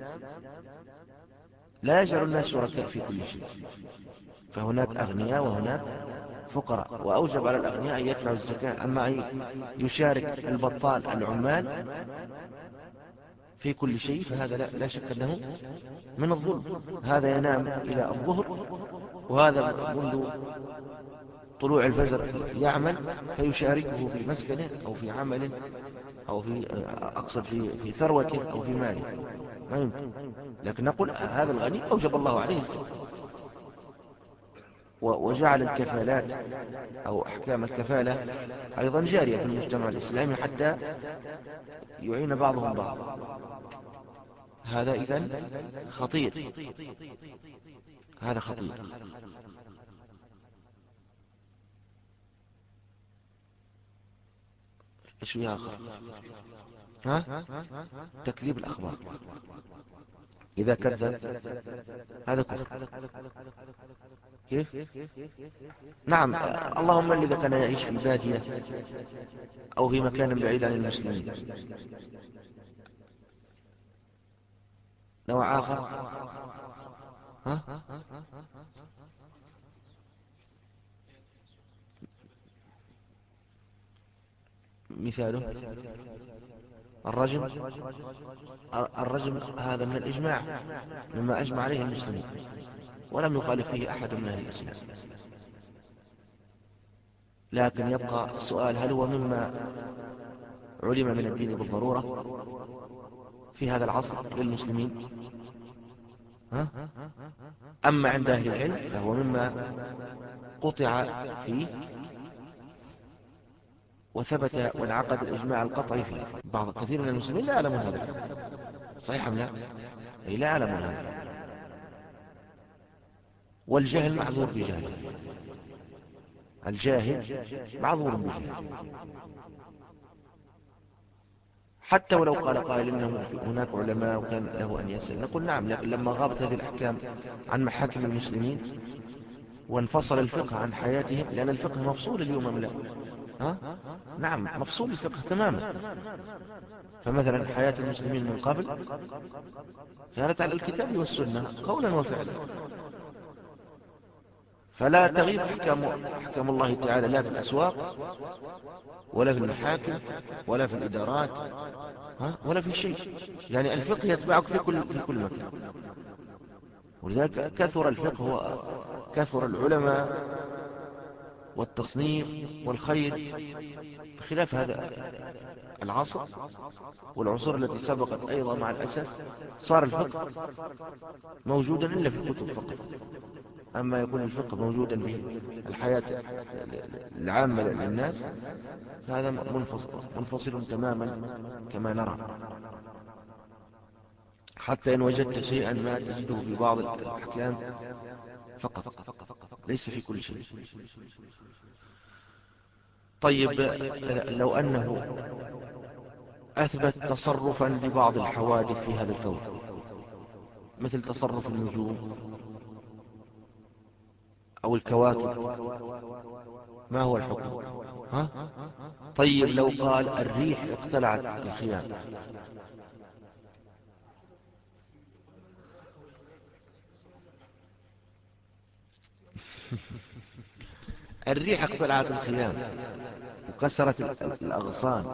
لا يجعل الناس شركاء في كل شيء، فهناك أغنياء وهناك فقراء، وأوجب على الأغنياء أن يدفعوا الزكاة. أما أن يشارك البطال العمال في كل شيء، فهذا لا, لا شك أنه من الظلم. هذا ينام إلى الظهر، وهذا منذ طلوع الفجر يعمل، فيشاركه في مسكنه أو في عمله أو في أقصد في في ثروته أو في ماله، ما يمكن. لكن نقول هذا الغني أوجب الله عليه الزكاة، وجعل الكفالات أو أحكام الكفالة أيضا جارية في المجتمع الإسلامي حتى يعين بعضهم بعض. هذا إذن خطير، هذا خطير. إيش فيها آخر؟ ها؟ تكذيب الأخبار، إذا كذب هذا كفر. كيف؟ نعم، اللهم إذا كان يعيش في بادية أو في مكان بعيد عن المسلمين. نوع آخر، ها؟ مثاله الرجم. الرجم هذا من الإجماع، مما أجمع عليه المسلمين، ولم يخالف فيه أحد من أهل الإسلام. لكن يبقى السؤال، هل هو مما علم من الدين بالضرورة في هذا العصر للمسلمين؟ ها؟ أما عند أهل العلم فهو مما قطع فيه وثبت وانعقد الإجماع القطعي فيه. بعض كثير من المسلمين لا يعلمون هذا الحكم، صحيح أم لا؟ أي لا يعلمون هذا، والجهل معذور بجهل، الجاهل معذور بجهل. حتى ولو قال قائل إنه هناك علماء وكان له أن يسأل، نقول نعم، لما غابت هذه الأحكام عن محاكم المسلمين وانفصل الفقه عن حياتهم، لأن الفقه مفصول اليوم أم لا؟ ها؟ نعم، مفصول الفقه تماما. فمثلا حياة المسلمين من قبل كانت على الكتاب والسنة قولا وفعلا، فلا تغيب أحكام, أحكام الله تعالى لا في الأسواق ولا في المحاكم ولا في الإدارات، ها؟ ولا في شيء. يعني الفقه يتبعك في كل, في كل مكان. ولذلك كثر الفقه وكثر العلماء والتصنيف والخير، بخلاف هذا العصر والعصور التي سبقت أيضا. مع الأسف صار الفقه موجودا إلا في الكتب فقط، أما يكون الفقه موجودا في الحياة العامة للناس فهذا منفصل, منفصل تماما كما نرى. حتى إن وجدت شيئا ما تجده في بعض الأحكام فقط، ليس في كل شيء. طيب، لو أنه أثبت تصرفا لبعض الحوادث في هذا الكون مثل تصرف النجوم أو الكواكب، ما هو الحكم؟ ها؟ طيب، لو قال الريح اقتلعت الخيام، الريح اقتلعت الخيام وكسرت الأغصان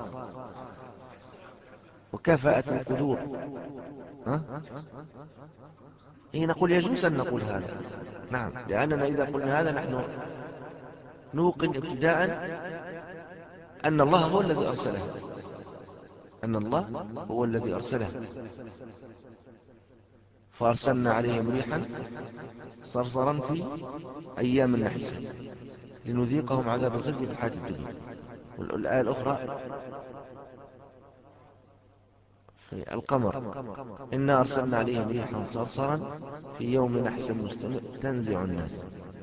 وكفأت القدور، ها؟ إيه، نقول يجوز أن نقول هذا، نعم، لأننا إذا قلنا هذا نحن نوقن ابتداء أن الله هو الذي أرسله، أن الله هو الذي أرسله. فأرسلنا عليهم ريحا صرصرا في أيام نحسة لنذيقهم عذاب الخزي في الحياة الدنيا. والآية الأخرى في القمر، إنا أرسلنا عليهم ريحا صرصرا في يوم نحس مستمر تنزع الناس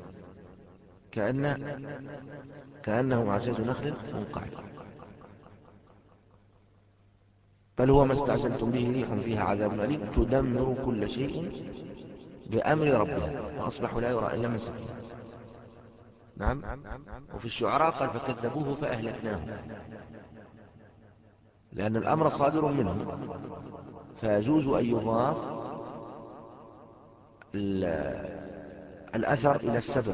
كأن كأنهم أعجاز نخل منقعر، بل هو ما استعجلتم به ريح فيها عذاب أليم تدمر كل شيء بأمر ربها فأصبحوا لا يرى إلا مسكين. نعم. وفي الشعراء قال فكذبوه فأهلكناه، لأن الأمر صادر منه، فيجوز أن يضاف الأثر إلى السبب،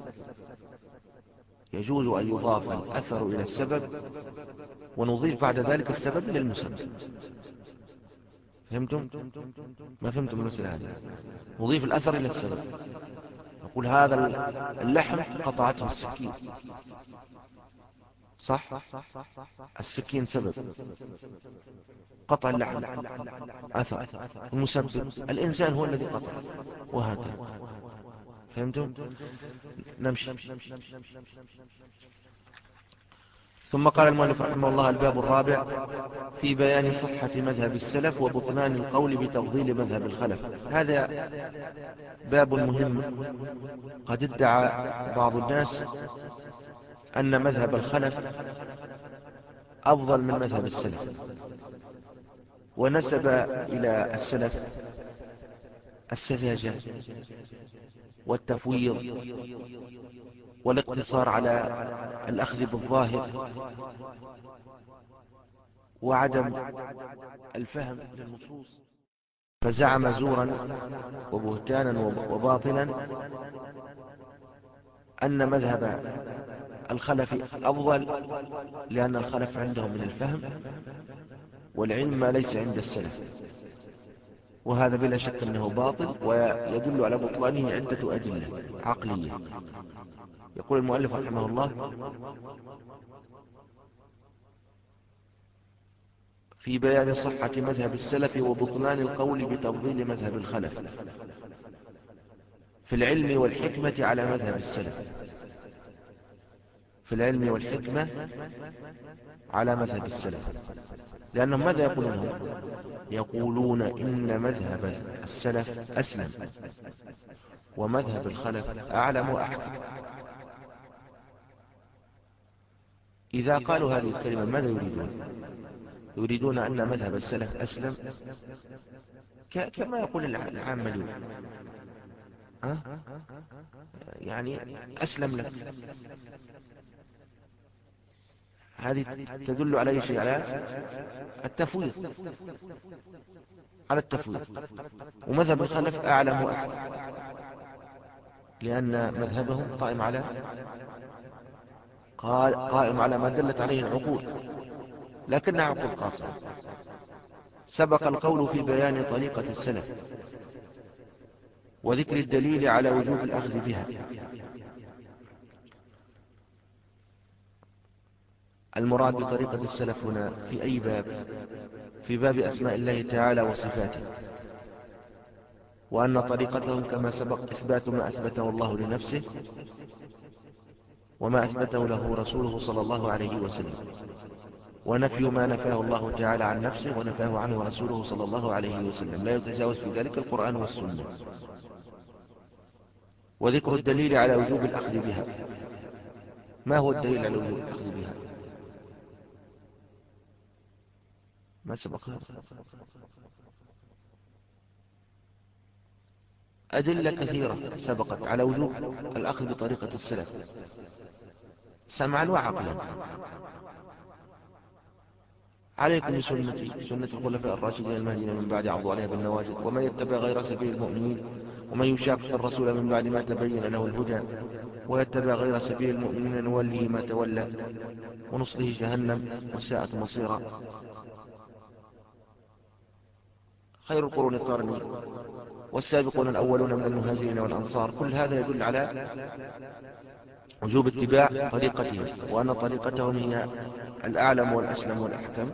يجوز أن يضاف الأثر إلى السبب ونضيف بعد ذلك السبب للمسبب. فهمتم؟ ما فهمتم المسألة هذه؟ نضيف الأثر إلى السبب، نقول هذا اللحم قطعته السكين، صح؟ السكين سبب، قطع اللحم أثر، المسبب الإنسان هو الذي قطع، وهكذا. فهمتم؟ نمشي. ثم قال المؤلف رحمه الله: الباب الرابع في بيان صحة مذهب السلف وبطلان القول بتفضيل مذهب الخلف. هذا باب مهم. قد ادعى بعض الناس أن مذهب الخلف أفضل من مذهب السلف، ونسب إلى السلف السذاجة والتفويض والاقتصار على الأخذ بالظاهر وعدم الفهم للنصوص، فزعم زورا وبهتانا وباطلا أن مذهب الخلف أفضل، لأن الخلف عندهم من الفهم والعلم ما ليس عند السلف، وهذا بلا شك أنه باطل، ويدل على بطلانه عدة أدلة عقلية. يقول المؤلف رحمه الله: في بيان صحة مذهب السلف وبطلان القول بتفضيل مذهب الخلف في العلم والحكمة على مذهب السلف، في العلم والحكمة على مذهب السلف. لأنهم ماذا يقولون هم؟ يقولون إن مذهب السلف أسلم ومذهب الخلف أعلم وأحكم. إذا قالوا هذه الكلمة ماذا يريدون؟ يريدون أن مذهب السلف أسلم كما يقول العامة اليوم، أه؟ يعني أسلم لك. هذه تدل على أي شيء؟ على التفويض، على التفويض. ومذهب الخلف أعلم وأحكم، لأن مذهبهم قائم على قائم على ما دلت عليه العقول، لكنها عقول قاصرة. سبق القول في بيان طريقة السلف وذكر الدليل على وجوب الأخذ بها. المراد بطريقة السلف هنا في أي باب؟ في باب أسماء الله تعالى وصفاته، وأن طريقتهم كما سبق إثبات ما أثبته الله لنفسه وما أثبته له رسوله صلى الله عليه وسلم، ونفي ما نفاه الله تعالى عن نفسه ونفاه عنه رسوله صلى الله عليه وسلم، لا يتجاوز في ذلك القرآن والسنة. وذكر الدليل على وجوب الأخذ بها. ما هو الدليل على وجوب الأخذ بها؟ ما سبق هذا؟ أدلة كثيرة سبقت على وجوب الأخذ بطريقة السلف سمعا وعقلا. عليكم بسنتي سنة الخلفاء الراشدين المهديين من بعد، عضوا عليها بالنواجذ، ومن يتبع غير سبيل المؤمنين ومن يشاقق الرسول من بعد ما تبين له الهدى ويتبع غير سبيل المؤمنين نوله ما تولى ونصله جهنم وساءت مصيرا. خير القرون قرني والسابقون الأولون من المهاجرين والأنصار. كل هذا يدل على وجوب اتباع طريقتهم، وأن طريقتهم هي الأعلم والأسلم والأحكم.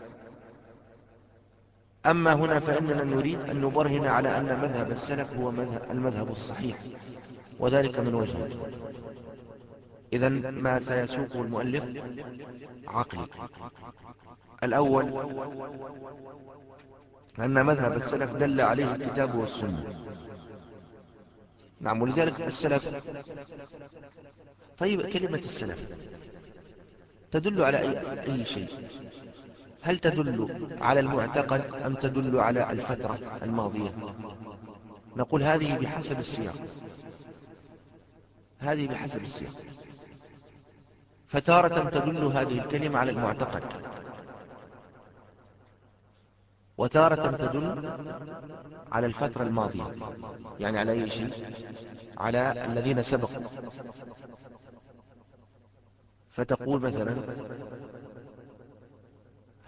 أما هنا فإننا نريد أن نبرهن على أن مذهب السلف هو المذهب الصحيح، وذلك من وجهين. إذن ما سيسوقه المؤلف عقلي. الأول أن مذهب السلف دل عليه الكتاب والسنة. نعم، ولذلك السلف. طيب، كلمة السلف تدل على أي, أي شيء؟ هل تدل على المعتقد أم تدل على الفترة الماضية؟ نقول هذه بحسب السياق، هذه بحسب السياق. فتارة تدل هذه الكلمة على المعتقد، وتارة تدل على الفترة الماضية، يعني على أي شيء؟ على الذين سبقوا. فتقول مثلا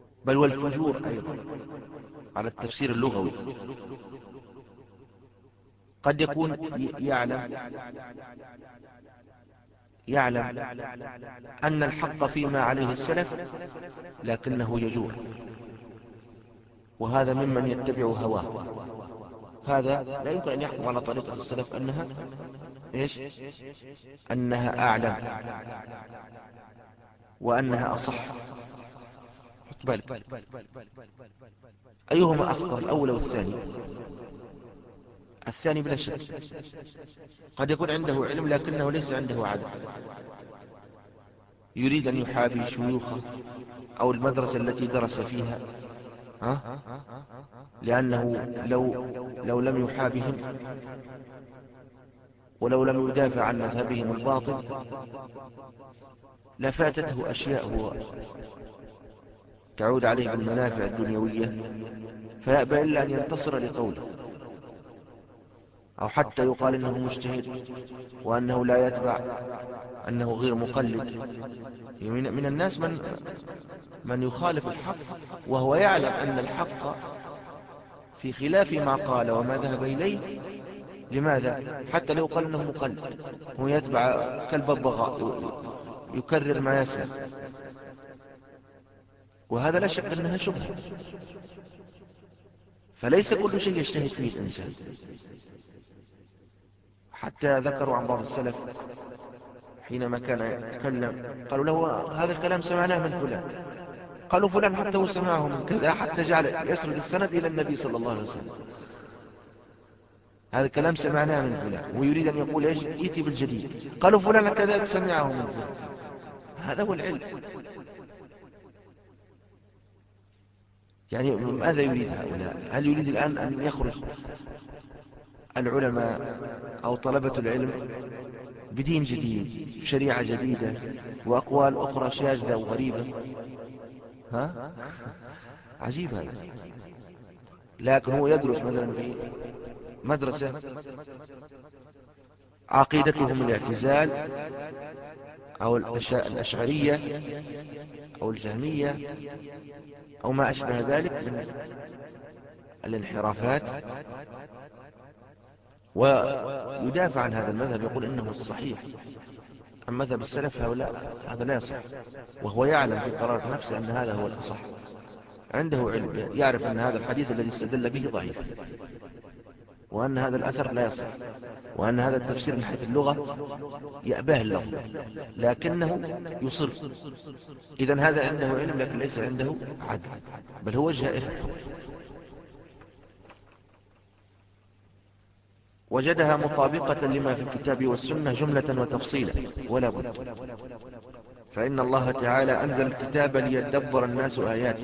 بل والفجور أيضا على التفسير اللغوي. قد يكون يعلم يعلم أن الحق فيما عليه السلف لكنه يجور، وهذا ممن يتبع هواه. هذا لا يمكن أن يحكم على طريقة السلف أنها إيش؟ أنها أعلم وأنها أصح. حط بالك، أيهما أخطر، الأول أو الثاني؟ الثاني بلا شك. قد يكون عنده علم لكنه ليس عنده عدل، يريد أن يحابي شيوخه أو المدرسة التي درس فيها، ها؟ لأنه لو, لو لم يحابهم ولو لم يدافع عن مذهبهم الباطل لفاتته أشياء هو تعود عليه بالمنافع الدنيوية، فيأبى إلا أن ينتصر لقوله، أو حتى يقال إنه مجتهد وأنه لا يتبع، أنه غير مقلد. من الناس من من يخالف الحق وهو يعلم أن الحق في خلاف ما قال وما ذهب إليه. لماذا؟ حتى لو قال أنه مقلد هو يتبع كالببغاء يكرر ما يسمع، وهذا لا شك أنها شبهة. فليس كل شيء يجتهد فيه الإنسان. حتى ذكروا عن بعض السلف حينما كان يتكلم قالوا له هذا الكلام سمعناه من فلان، قالوا فلان حتى هو سمعه من كذا، حتى جعل يسرد السند إلى النبي صلى الله عليه وسلم. هذا الكلام سمعناه من فلان، ويريد أن يقول إيش؟ يأتي بالجديد. قالوا فلان كذلك سمعه من فلان. هذا هو العلم. يعني ماذا يريد هؤلاء؟ هل يريد الآن أن يخرج العلماء أو طلبة العلم بدين جديد، شريعة جديدة، وأقوال أخرى شاذة وغريبة؟ ها؟ عجيب هذا. لكن هو يدرس مثلا في مدرسة عقيدتهم الاعتزال أو الأشعرية أو الجهمية أو ما أشبه ذلك من الانحرافات، ويدافع عن هذا المذهب، يقول إنه الصحيح. أما مذهب السلف هؤلاء هذا لا يصح، وهو يعلم في قرار نفسه أن هذا هو الأصح. عنده علم، يعرف أن هذا الحديث الذي استدل به ضعيف، وأن هذا الأثر لا يصح، وأن هذا التفسير من حيث اللغة يأباه اللفظ، لكنه يصر. إذن هذا عنده علم لكن ليس عنده عدل، بل هو جائر. وجدها مطابقة لما في الكتاب والسنة جملة وتفصيلا ولا بد، فإن الله تعالى أنزل الكتاب ليدبر الناس آياته،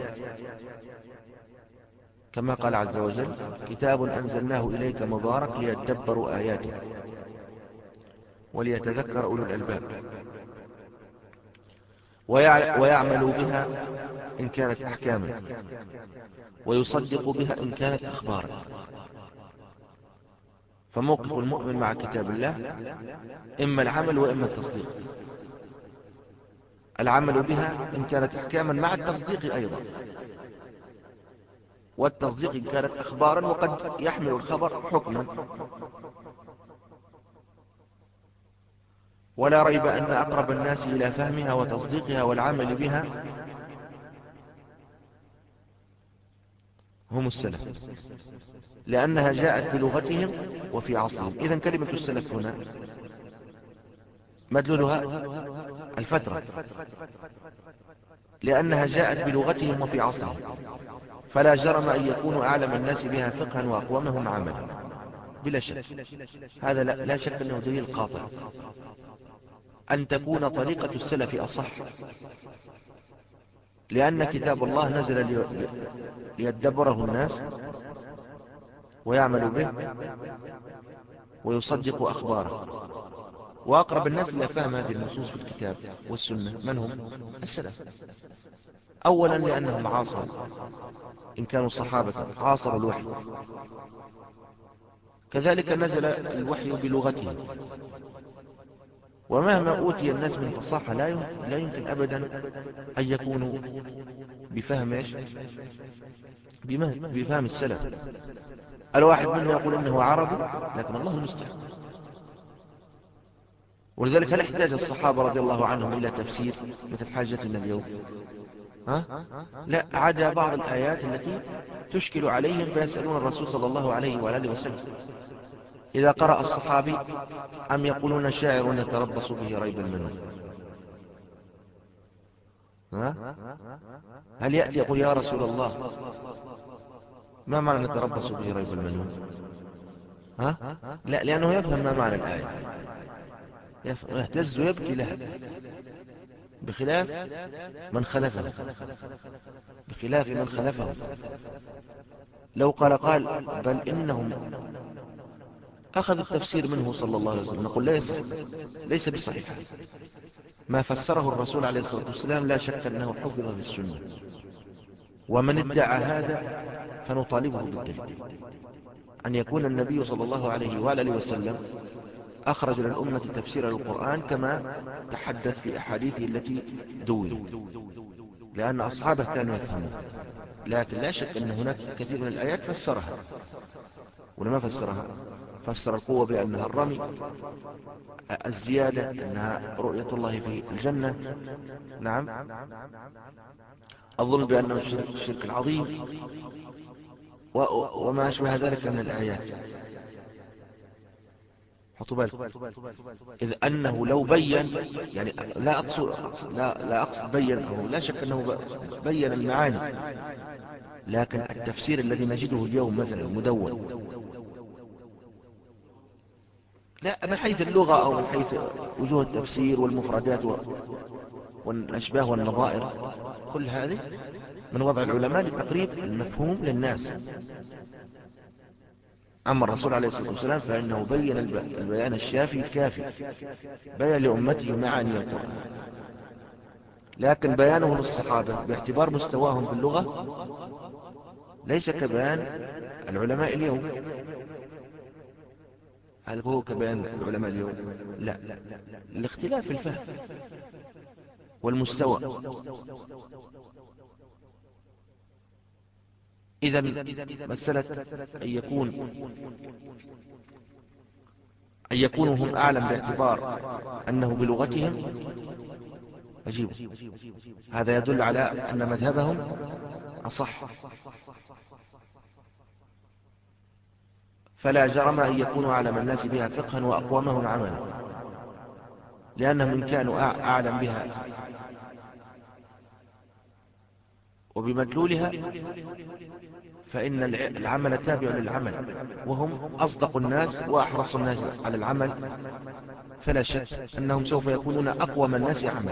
كما قال عز وجل: كتاب أنزلناه إليك مبارك ليدبروا آياته وليتذكر أولو الألباب ويعملوا بها إن كانت أحكاما ويصدق بها إن كانت أخبارا. فموقف المؤمن مع كتاب الله إما العمل وإما التصديق. العمل بها إن كانت أحكاما مع التصديق أيضا، والتصديق إن كانت أخبارا، وقد يحمل الخبر حكما. ولا ريب أن أقرب الناس إلى فهمها وتصديقها والعمل بها هم السلف، لأنها جاءت بلغتهم وفي عصرهم. إذن كلمة السلف هنا مدلولها الفترة، لأنها جاءت بلغتهم وفي عصرهم، فلا جرم أن يكونوا أعلم الناس بها فقها وأقومهم عملا بلا شك. هذا لا, لا شك أنه دليل قاطع أن تكون طريقة السلف أصح، لأن كتاب الله نزل ليدبره الناس ويعمل به ويصدق أخباره. وأقرب الناس إلى فهم هذه النصوص في الكتاب والسنة من هم؟ السلف. أولا لأنهم عاصروا، إن كانوا صحابة عاصروا الوحي، كذلك نزل الوحي بلغتهم. ومهما أوتي الناس من فصاحة لا يمكن, لا يمكن أبدا أن يكونوا بفهم إيش؟ بفهم السلف. الواحد منه يقول إنه عربي، لكن الله المستعان. ولذلك هل احتاج الصحابة رضي الله عنهم إلى تفسير مثل حاجتنا اليوم؟ ها؟ لا، عدا بعض الآيات التي تشكل عليهم فيسألون الرسول صلى الله عليه وآله وسلم. إذا قرأ الصحابي أم يقولون شاعر نتربص به ريب المنون، ها؟ هل يأتي يقول يا رسول الله ما معنى نتربص به ريب المنون؟ ها؟ لا، لأنه يفهم ما معنى الآية، يهتز ويبكي لها، بخلاف من خلفه بخلاف من خلفه لو قال قال بل إنهم أخذ التفسير منه صلى الله عليه وسلم، نقول لا يصح، ليس بصحيح. ما فسره الرسول عليه الصلاة والسلام لا شك أنه حفظ في السنة، ومن ادعى هذا فنطالبه بالدليل، أن يكون النبي صلى الله عليه وآله وسلم أخرج للأمة تفسير القرآن كما تحدث في أحاديثه التي دونت، لأن أصحابه كانوا يفهمون. لكن لا شك أن هناك كثير من الآيات فسرها، ولما فسرها فسر القوة بأنها الرمي، الزيادة أنها رؤية الله في الجنة، نعم، الظلم بأنه الشرك, الشرك العظيم، وما أشبه ذلك من الآيات. حطوا بالكم، إذ أنه لو بين، يعني لا أقصد, لا, لا أقصد بين، أو لا شك أنه بين المعاني، لكن التفسير الذي نجده اليوم مثلا مدون، لا من حيث اللغة أو من حيث وجوه التفسير والمفردات والأشباه والنظائر، كل هذه من وضع العلماء لتقريب المفهوم للناس. أما الرسول عليه الصلاة والسلام فإنه بين البيان الشافي الكافي، بيان لأمته معاني القرآن، لكن بيانه للصحابة باعتبار مستواهم في اللغة ليس كبيان العلماء اليوم. هل هو كبيان العلماء اليوم؟ لا، الاختلاف في الفهم والمستوى. إذن مسألة أن يكون أن يكونوا هم أعلم باعتبار أنه بلغتهم أجيب، هذا يدل على أن مذهبهم أصح، فلا جرم أن يكونوا أعلم الناس بها فقها وأقومهم عملا، لأنهم إن كانوا أعلم بها وبمدلولها فإن العمل تابع للعمل، وهم أصدق الناس وأحرص الناس على العمل، فلا شك أنهم سوف يكونون أقوم الناس عملا،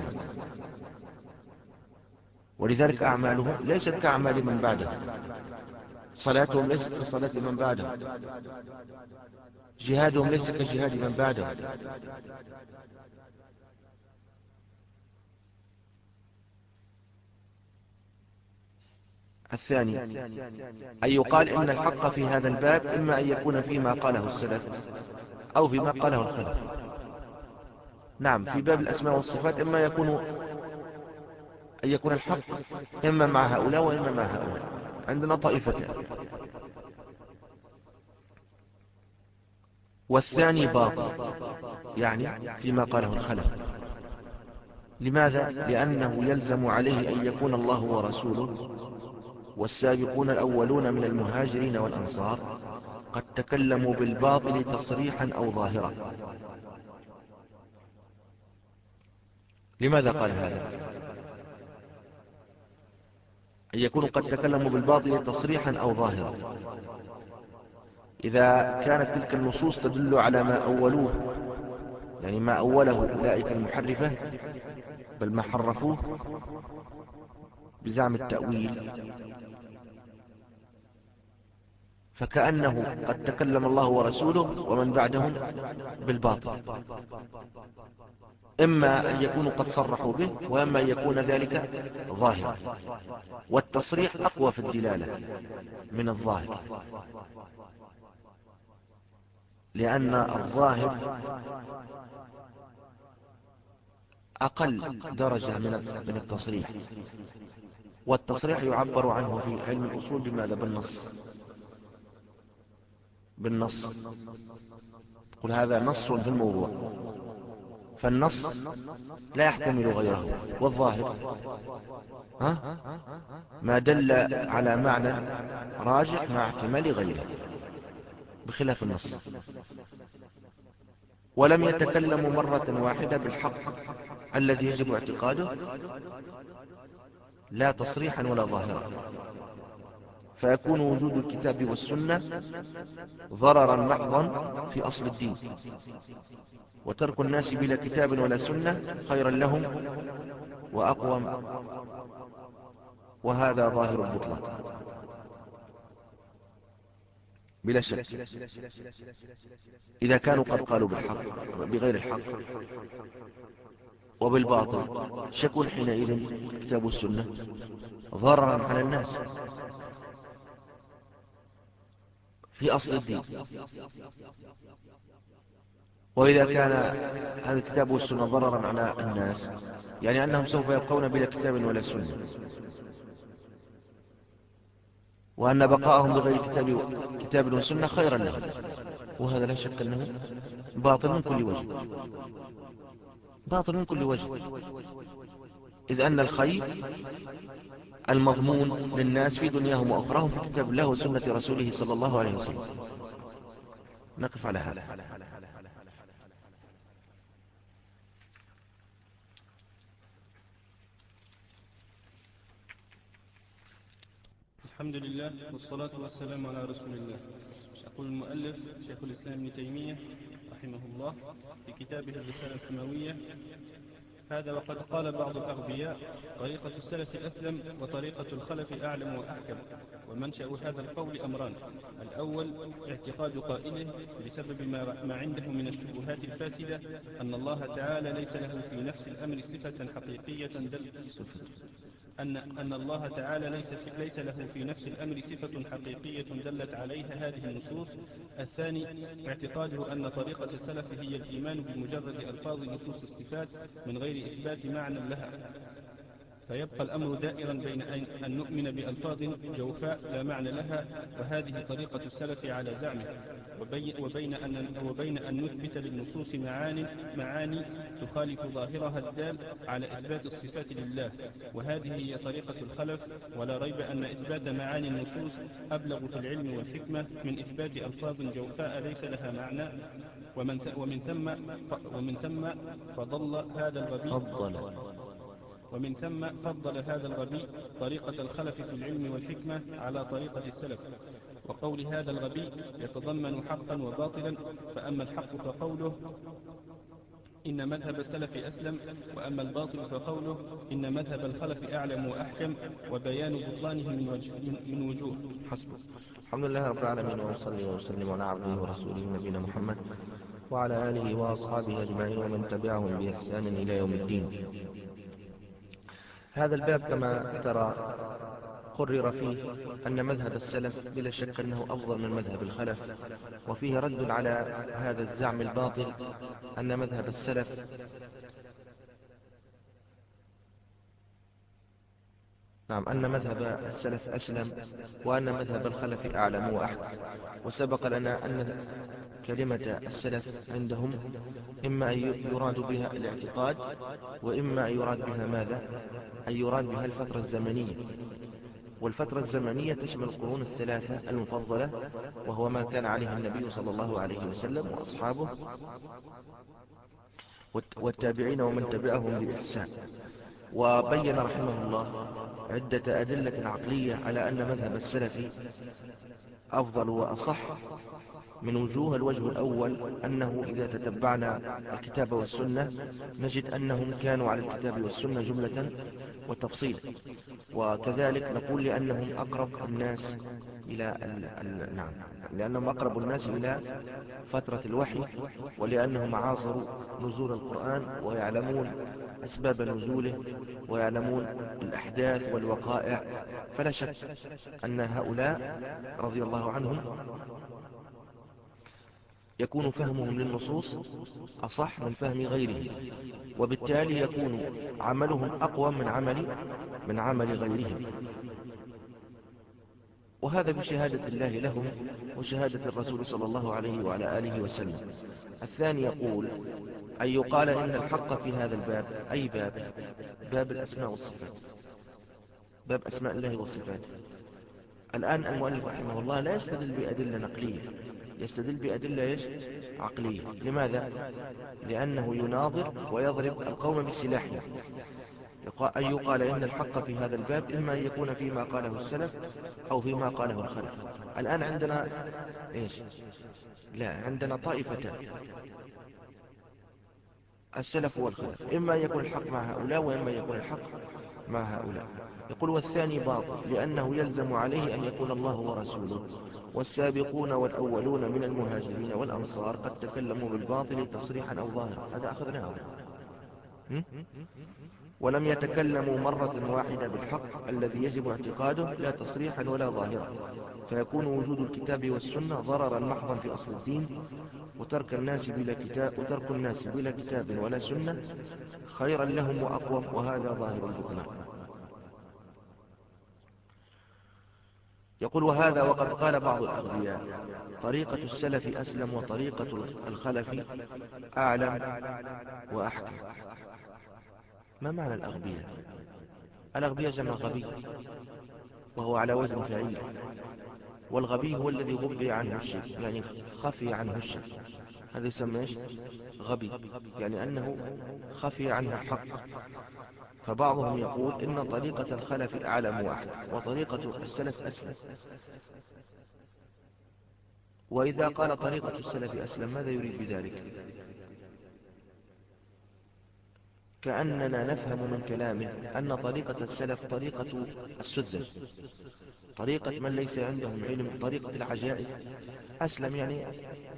ولذلك أعمالهم ليست كأعمال من بعدهم، صلاتهم ليست كصلاة من بعدهم، جهادهم ليس كجهاد من بعدهم. الثاني أن يقال إن الحق في هذا الباب إما أن يكون فيما قاله السلف أو فيما قاله الخلف. نعم، في باب الأسماء والصفات إما يكون أن يكون الحق إما مع هؤلاء وإما مع هؤلاء، عندنا طائفتان. والثاني باطل، يعني فيما قاله الخلف. لماذا؟ لأنه يلزم عليه أن يكون الله ورسوله والسابقون الأولون من المهاجرين والأنصار قد تكلموا بالباطل تصريحا أو ظاهرا. لماذا قال هذا؟ أن يكونوا قد تكلموا بالباطل تصريحا أو ظاهرا، إذا كانت تلك النصوص تدل على ما أولوه، يعني ما أوله أولئك المحرفة، بل ما حرفوه بزعم التأويل، فكأنه قد تكلم الله ورسوله ومن بعدهم بالباطل، إما أن يكونوا قد صرحوا به وإما أن يكون ذلك ظاهرا، والتصريح أقوى في الدلالة من الظاهر، لأن الظاهر أقل درجة من التصريح، والتصريح يعبر عنه في علم الأصول بماذا؟ بالنص. بالنص قل هذا نص في الموضوع، فالنص لا يحتمل غيره، والظاهر ها؟ ما دل على معنى راجح مع احتمال غيره بخلاف النص. ولم يتكلموا مرة واحدة بالحق الذي يجب اعتقاده، لا تصريحا ولا ظاهرا، فيكون وجود الكتاب والسنة ضررا محضا في أصل الدين، وترك الناس بلا كتاب ولا سنة خيرا لهم وأقوم، وهذا ظاهر البطلان بلا شك. إذا كانوا قد قالوا بالحق بغير الحق وبالباطل شكون حينئذ الكتاب والسنة ضررا على الناس في أصل الدين. وإذا كان هذا الكتاب والسنة ضررا على الناس يعني أنهم سوف يبقون بلا كتاب ولا سنة، وأن بقاءهم بغير كتاب, كتاب وسنة خيرا لهم، وهذا لا شك أنه باطل من كل وجه، باطل من كل وجه، إذ أن الخير المضمون للناس في دنياهم وأخراهم في كتاب الله وسنة رسوله صلى الله عليه وسلم. نقف على هذا. الحمد لله والصلاة والسلام على رسول الله. يقول المؤلف شيخ الإسلام ابن تيمية رحمه الله في كتابه الرسالة الحموية: هذا وقد قال بعض الأغبياء: طريقة السلف أسلم وطريقة الخلف أعلم وأحكم. ومنشأ هذا القول أمران: الأول اعتقاد قائله بسبب ما عنده من الشبهات الفاسدة أن الله تعالى ليس له في نفس الأمر صفة حقيقية دل أن أن الله تعالى ليس ليس له في نفس الأمر صفة حقيقية دلت عليها هذه النصوص. الثاني اعتقاده أن طريقة السلف هي الإيمان بمجرد ألفاظ نصوص الصفات من غير إثبات معنى لها، فيبقى الأمر دائرا بين أن نؤمن بألفاظ جوفاء لا معنى لها، وهذه طريقة السلف على زعمه، وبين أن, وبين أن نثبت للنصوص معاني, معاني تخالف ظاهرها الدال على إثبات الصفات لله، وهذه هي طريقة الخلف. ولا ريب أن إثبات معاني النصوص أبلغ في العلم والحكمة من إثبات ألفاظ جوفاء ليس لها معنى. ومن, ومن ثم ومن ثم فضل هذا الغبي فضل ومن ثم فضل هذا الغبي طريقة الخلف في العلم والحكمة على طريقة السلف. وقول هذا الغبي يتضمن حقا وباطلا، فأما الحق فقوله إن مذهب السلف أسلم، وأما الباطل فقوله إن مذهب الخلف أعلم وأحكم، وبيان بطلانه من, وجه من وجوه. حسب. الحمد لله رب العالمين، وصلي وسلم على عبده ورسوله نبينا محمد وعلى آله وأصحابه أجمعين ومن تبعهم بإحسان إلى يوم الدين. هذا الباب كما ترى قرر فيه أن مذهب السلف بلا شك أنه أفضل من مذهب الخلف، وفيه رد على هذا الزعم الباطل أن مذهب السلف نعم أن مذهب السلف أسلم وأن مذهب الخلف أعلم وأحكم. وسبق لنا أن كلمة السلف عندهم إما أن يراد بها الاعتقاد، وإما أن يراد بها ماذا؟ أن يراد بها الفترة الزمنية، والفترة الزمنية تشمل القرون الثلاثة المفضلة، وهو ما كان عليه النبي صلى الله عليه وسلم وأصحابه والتابعين ومن تبعهم بإحسان. وبين رحمه الله عدة أدلة عقلية على أن مذهب السلف أفضل وأصح من وجوه. الوجه الأول أنه إذا تتبعنا الكتاب والسنة نجد أنهم كانوا على الكتاب والسنة جملة وتفصيل، وكذلك نقول لأنهم أقرب الناس إلى ال... ال... نعم لأنهم أقرب الناس إلى فترة الوحي، ولأنهم عاصروا نزول القرآن ويعلمون أسباب نزوله ويعلمون الأحداث والوقائع. فلا شك أن هؤلاء رضي الله عنهم يكون فهمهم للنصوص أصح من فهم غيره، وبالتالي يكون عملهم أقوى من عمل من عمل غيرهم، وهذا بشهادة الله لهم وشهادة الرسول صلى الله عليه وعلى آله وسلم. الثاني يقول أن يقال إن الحق في هذا الباب، أي باب؟ باب الأسماء والصفات، باب أسماء الله وصفاته. الآن المؤلف رحمه الله لا يستدل بأدلة نقلية، يستدل بأدلة إيش؟ عقلية. لماذا؟ لأنه يناظر ويضرب القوم بسلاحه. أن يقال إن الحق في هذا الباب إما أن يكون فيما قاله السلف أو فيما قاله الخلف. الآن عندنا إيش؟ لا، عندنا طائفتان، السلف والخلف، إما أن يكون الحق مع هؤلاء وإما أن يكون الحق مع هؤلاء. يقول والثاني باطل، لأنه يلزم عليه أن يكون الله ورسوله والسابقون والأولون من المهاجرين والأنصار قد تكلموا بالباطل تصريحا أو ظاهرا. هذا أخذناه، ولم يتكلموا مرة واحدة بالحق الذي يجب اعتقاده لا تصريحا ولا ظاهرا، فيكون وجود الكتاب والسنة ضررا محضا في أصل الدين، وترك الناس بلا كتاب وترك الناس بلا كتاب ولا سنة خيرا لهم وأقوم، وهذا ظاهر البطلان. يقول وهذا وقد قال بعض الأغبياء طريقة السلف أسلم وطريقة الخلف أعلم وأحكم. ما معنى الأغبياء؟ الأغبياء جمع غبي، وهو على وزن فعيل، والغبي هو الذي غبي عنه الشيء، يعني خفي عنه الشيء، هذا يسمى إيش؟ غبي، يعني أنه خفي عنه الحق. فبعضهم يقول إن طريقة الخلف أعلم وأحكم وطريقة السلف أسلم. وإذا قال طريقة السلف أسلم ماذا يريد بذلك؟ كأننا نفهم من كلامه أن طريقة السلف طريقة السذج، طريقة من ليس عندهم علم، طريقة العجائز. أسلم يعني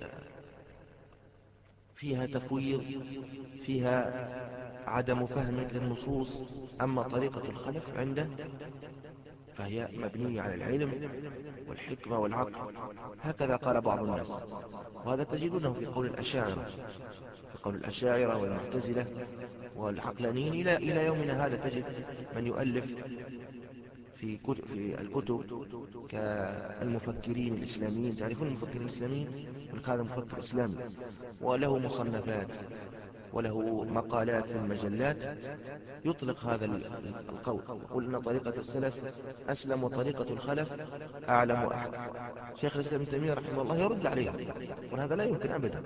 فيها تفويض، فيها عدم فهم للنصوص. أما طريقة الخلف عنده فهي مبنية على العلم والحكمة والعقل. هكذا قال بعض الناس، وهذا تجدونه في قول الأشاعرة، في قول الأشاعرة والمعتزلة والعقلانيين. إلى إلى يومنا هذا تجد من يؤلف في كتب في الكتب كالمفكرين الإسلاميين. تعرفون المفكرين الإسلاميين؟ هذا مفكر إسلامي وله مصنفات وله مقالات في المجلات يطلق هذا القول، يقول إن طريقة السلف أسلم وطريقة الخلف أعلم وأحكم. شيخ الإسلام ابن تيمية رحمه الله يرد عليه، وهذا لا يمكن أبدا.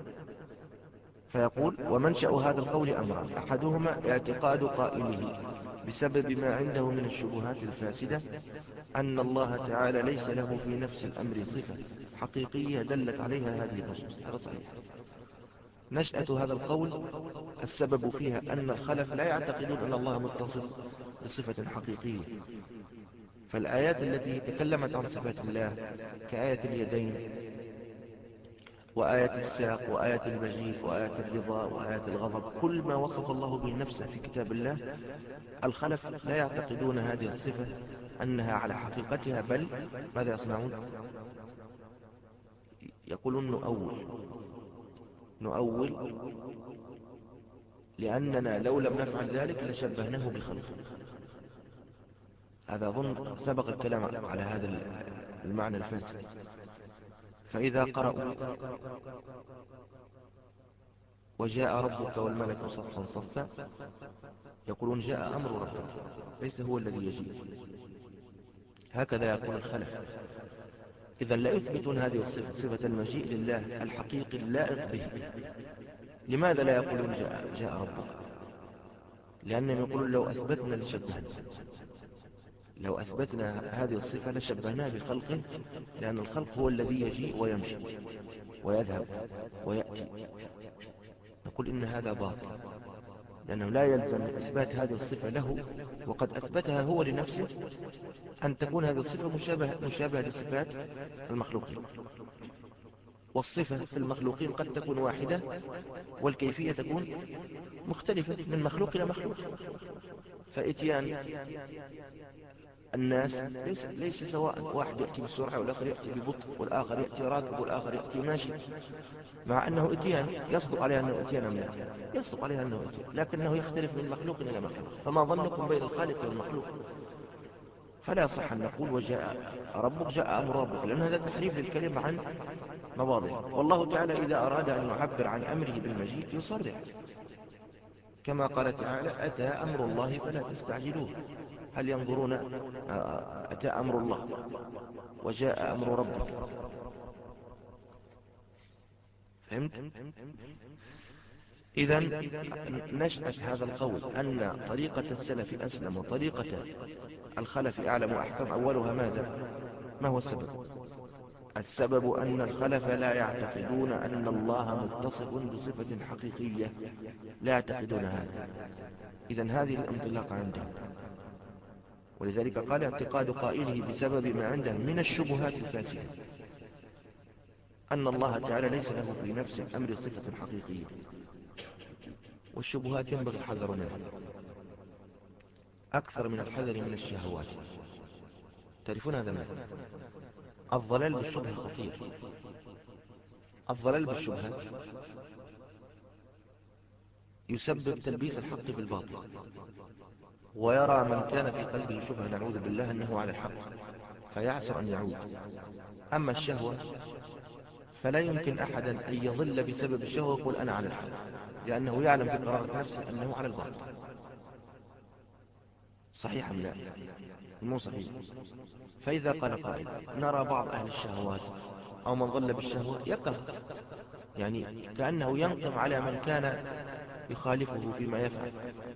فيقول ومنشأ هذا القول أمران، أحدهما اعتقاد قائله بسبب ما عنده من الشبهات الفاسدة أن الله تعالى ليس له في نفس الأمر صفة حقيقية دلت عليها هذه النصوص. هذا صحيح. نشأة هذا القول السبب فيها أن الخلف لا يعتقدون أن الله متصف بصفة حقيقية، فالآيات التي تكلمت عن صفات الله كآية اليدين وآية الساق وآية المجيء وآية الرضا وآية الغضب، كل ما وصف الله به نفسه في كتاب الله، الخلف لا يعتقدون هذه الصفة أنها على حقيقتها، بل ماذا يصنعون؟ يقولون نؤول نؤول لأننا لو لم نفعل ذلك لشبهناه بخلقه. هذا أظن سبق الكلام على هذا المعنى الفاسد. فإذا قرأوا وجاء ربك والملك صفا صفا يقولون جاء أمر ربك، ليس هو الذي يجيء. هكذا يقول الخلف. إذا لا يثبتون هذه الصفة، صفة المجيء لله الحقيقي اللائق به. لماذا لا يقولون جاء, جاء ربك؟ لأنهم يقولون لو أثبتنا لشبهنا، لو أثبتنا هذه الصفة لشبهناه بخلقه، لأن الخلق هو الذي يجيء ويمشي ويذهب ويأتي. نقول إن هذا باطل، لأنه لا يلزم إثبات هذه الصفة له وقد أثبتها هو لنفسه أن تكون هذه الصفة مشابهة, مشابهة لصفات المخلوقين. والصفة في المخلوقين قد تكون واحدة والكيفية تكون مختلفة من مخلوق إلى مخلوق. فإتيان الناس ليس, ليس سواء، واحد يأتي بسرعة والآخر يأتي ببطء والآخر يأتي راكب والآخر يأتي ماشي، مع أنه إتيان يصدق عليها أنه إتيان أم لا؟ يصدق عليها أنه إتيان، لكنه يختلف من مخلوق إلى مخلوق. فما ظنكم بين الخالق والمخلوق؟ فلا يصح أن نقول وجاء ربك جاء أمر ربك، لأن هذا تحريف للكلمة عن مواضعه. والله تعالى إذا أراد أن يعبر عن أمره بالمجيء يصرح، كما قال تعالى أتى أمر الله فلا تستعجلوه. هل ينظرون أتى أمر الله وجاء أمر ربك؟ فهمت؟ إذن نشأة هذا القول أن طريقة السلف أسلم وطريقة الخلف أعلم وأحكم، أولها ماذا؟ ما هو السبب؟ السبب أن الخلف لا يعتقدون أن الله متصف بصفة حقيقية، لا يعتقدون هذا. إذن هذه الانطلاقة عندهم، ولذلك قال اعتقاد قائله بسبب ما عندهم من الشبهات الفاسدة أن الله تعالى ليس له في نفس الأمر صفة حقيقية. والشبهات ينبغي الحذر منها أكثر من الحذر من الشهوات. تعرفون هذا ماذا؟ الضلال بالشبهة خطير. الضلال بالشبهة يسبب تلبيس الحق بالباطل، ويرى من كان في قلبه شبهة نعوذ بالله أنه على الحق فيعسر أن يعود. أما الشهوة فلا يمكن أحدا أن يضل بسبب الشهوة ويقول أنا على الحق، لأنه يعلم في قرارة نفسه أنه على الباطل. صحيح أم لا؟ مو صحيح. فإذا قال قائل نرى بعض أهل الشهوات أو من ضل بالشهوة يقف، يعني كأنه ينقم على من كان يخالفه فيما يفعل.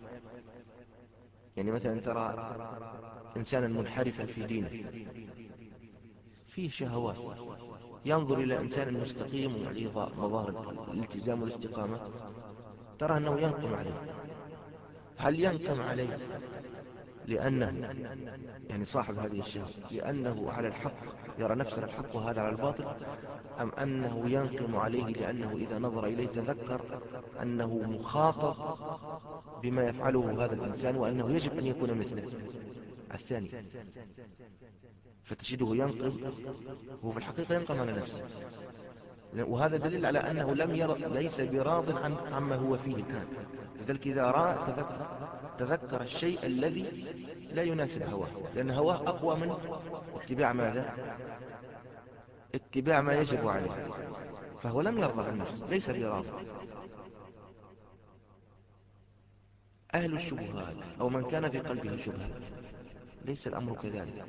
يعني مثلا ترى إنسانا منحرفا في دينه فيه شهوات، ينظر إلى إنسان مستقيم وعليه مظاهر الالتزام والاستقامة، ترى أنه ينقم عليه. هل ينقم عليه لأنه يعني صاحب هذه الشهوة لأنه على الحق يرى نفسه على الحق وهذا على الباطل، أم أنه ينقم عليه لأنه إذا نظر إليه تذكر أنه مخاطب بما يفعله هذا الإنسان وأنه يجب أن يكون مثله؟ الثاني. فتجده ينقم، هو في الحقيقة ينقم على نفسه، وهذا دليل على أنه لم ير ليس براض عن عما هو فيه الآن. لذلك إذا رأى تذكر, تذكر الشيء الذي لا يناسب هواه، لأن هواه أقوى من اتباع ماذا؟ اتباع ما يجب عليه، فهو لم يرضى عن نفسه، ليس براض. أهل الشبهات أو من كان في قلبه شبهة ليس الأمر كذلك.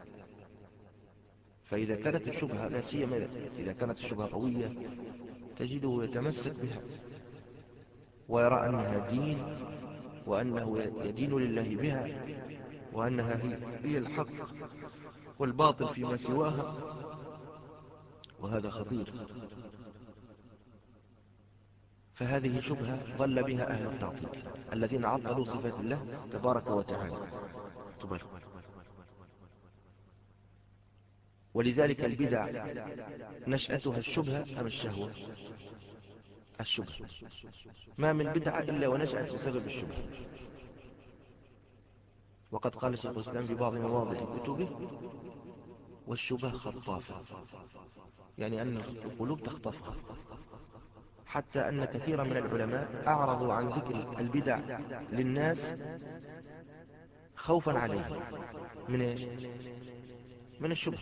فإذا كانت الشبهة لا سيما إذا كانت الشبهة قوية تجده يتمسك بها ويرى أنها دين وأنه يدين لله بها وأنها هي, هي الحق والباطل فيما سواها، وهذا خطير. فهذه شبهة ضل بها أهل التعطيل الذين عطلوا صفات الله تبارك وتعالى. ولذلك البدع نشأتها الشبهة أم الشهوة؟ الشبهة. ما من بدعة إلا ونشأت بسبب الشبهة. وقد قال شيخ الإسلام في بعض مواضع كتبه والشبهة خطافة، يعني أن القلوب تخطفها، حتى أن كثيرا من العلماء أعرضوا عن ذكر البدع للناس خوفا عليهم من إيش؟ من الشبهة،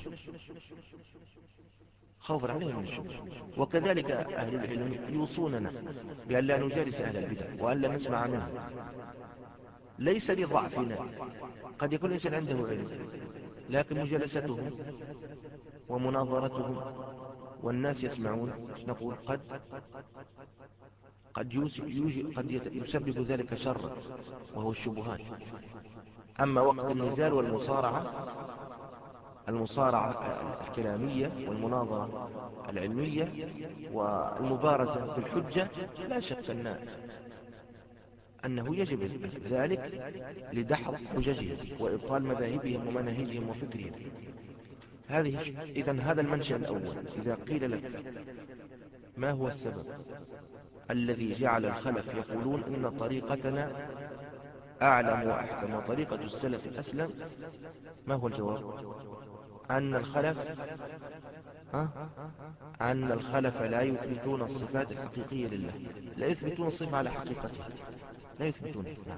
خوفا عليهم من الشبهة. وكذلك أهل العلم يوصوننا بأن لا نجالس أهل البدع وأن لا نسمع منهم، ليس لضعفنا، قد يكون الإنسان عنده علم لكن مجالستهم ومناظرتهم والناس يسمعون نقول قد قد, يوجي قد يسبب ذلك شرا وهو الشبهات. أما وقت النزال والمصارعة، المصارعة الكلامية والمناظرة العلمية والمبارزة في الحجة، لا شك أن أنه يجب ذلك لدحض حججهم وإبطال مذاهبهم ومناهجهم وفكرهم. هذه إذن هذا المنشأ الأول. إذا قيل لك ما هو السبب الذي جعل الخلف يقولون إن طريقتنا أعلم وأحكم وطريقة السلف الأسلم. ما هو الجواب؟ أن الخلف ها؟ أن الخلف لا يثبتون الصفات الحقيقية لله، لا يثبتون الصفة على حقيقتها، لا يثبتون. نعم.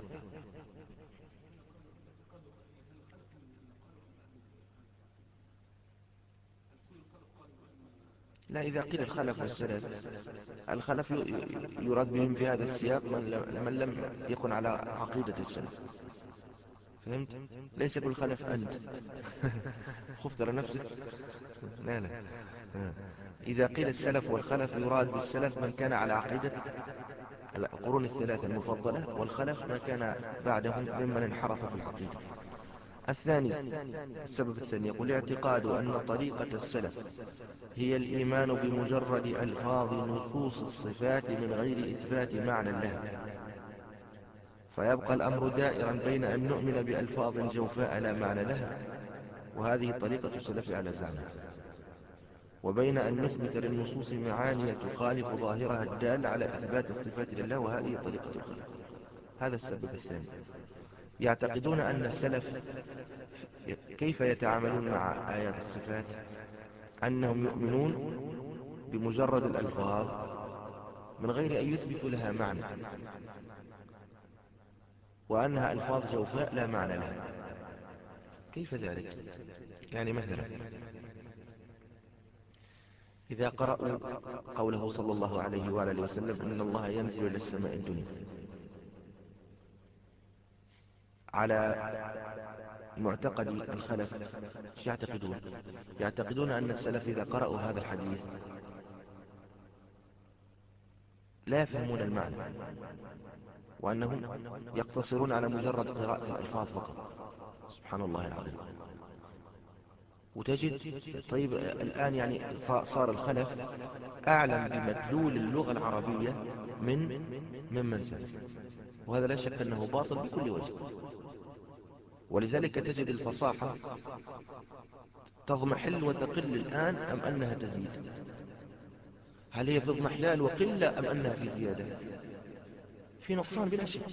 لا، إذا قيل الخلف والسلف، الخلف يراد بهم في هذا السياق من لم يكن على عقيدة السلف. فهمت؟ ليس كل خلف أنت. خفت على نفسك. لا لا. إذا قيل السلف والخلف يراد بالسلف من كان على عقيدة القرون الثلاثة المفضلة، والخلف ما كان بعدهم ممن انحرف في العقيدة. الثاني، السبب الثاني، يقول اعتقاد أن طريقة السلف هي الإيمان بمجرد ألفاظ نصوص الصفات من غير إثبات معنى لها، فيبقى الأمر دائرا بين أن نؤمن بألفاظ جوفاء لا معنى لها، وهذه طريقة السلف على زعمه، وبين أن نثبت للنصوص معاني تخالف ظاهرها الدال على إثبات الصفات لله، وهذه طريقة الخلق. هذا السبب الثاني. يعتقدون أن السلف كيف يتعاملون مع آيات الصفات؟ أنهم يؤمنون بمجرد الألفاظ من غير أن يثبتوا لها معنى، وأنها ألفاظ جوفاء لا معنى لها. كيف ذلك؟ يعني مثلا إذا قرأوا قوله صلى الله عليه وآله وسلم إن الله ينزل إلى السماء الدنيا، على معتقد الخلف ايش يعتقدون؟ يعتقدون أن السلف إذا قرأوا هذا الحديث لا يفهمون المعنى، وأنهم يقتصرون على مجرد قراءة الألفاظ فقط. سبحان الله العظيم. وتجد طيب الآن يعني صار الخلف أعلم بمدلول اللغة العربية من ممن سلف، وهذا لا شك أنه باطل بكل وجه. ولذلك تجد الفصاحة تضمحل وتقل الآن أم أنها تزيد؟ هل هي في اضمحلال وقلة أم أنها في زيادة؟ في نقصان بلا شك.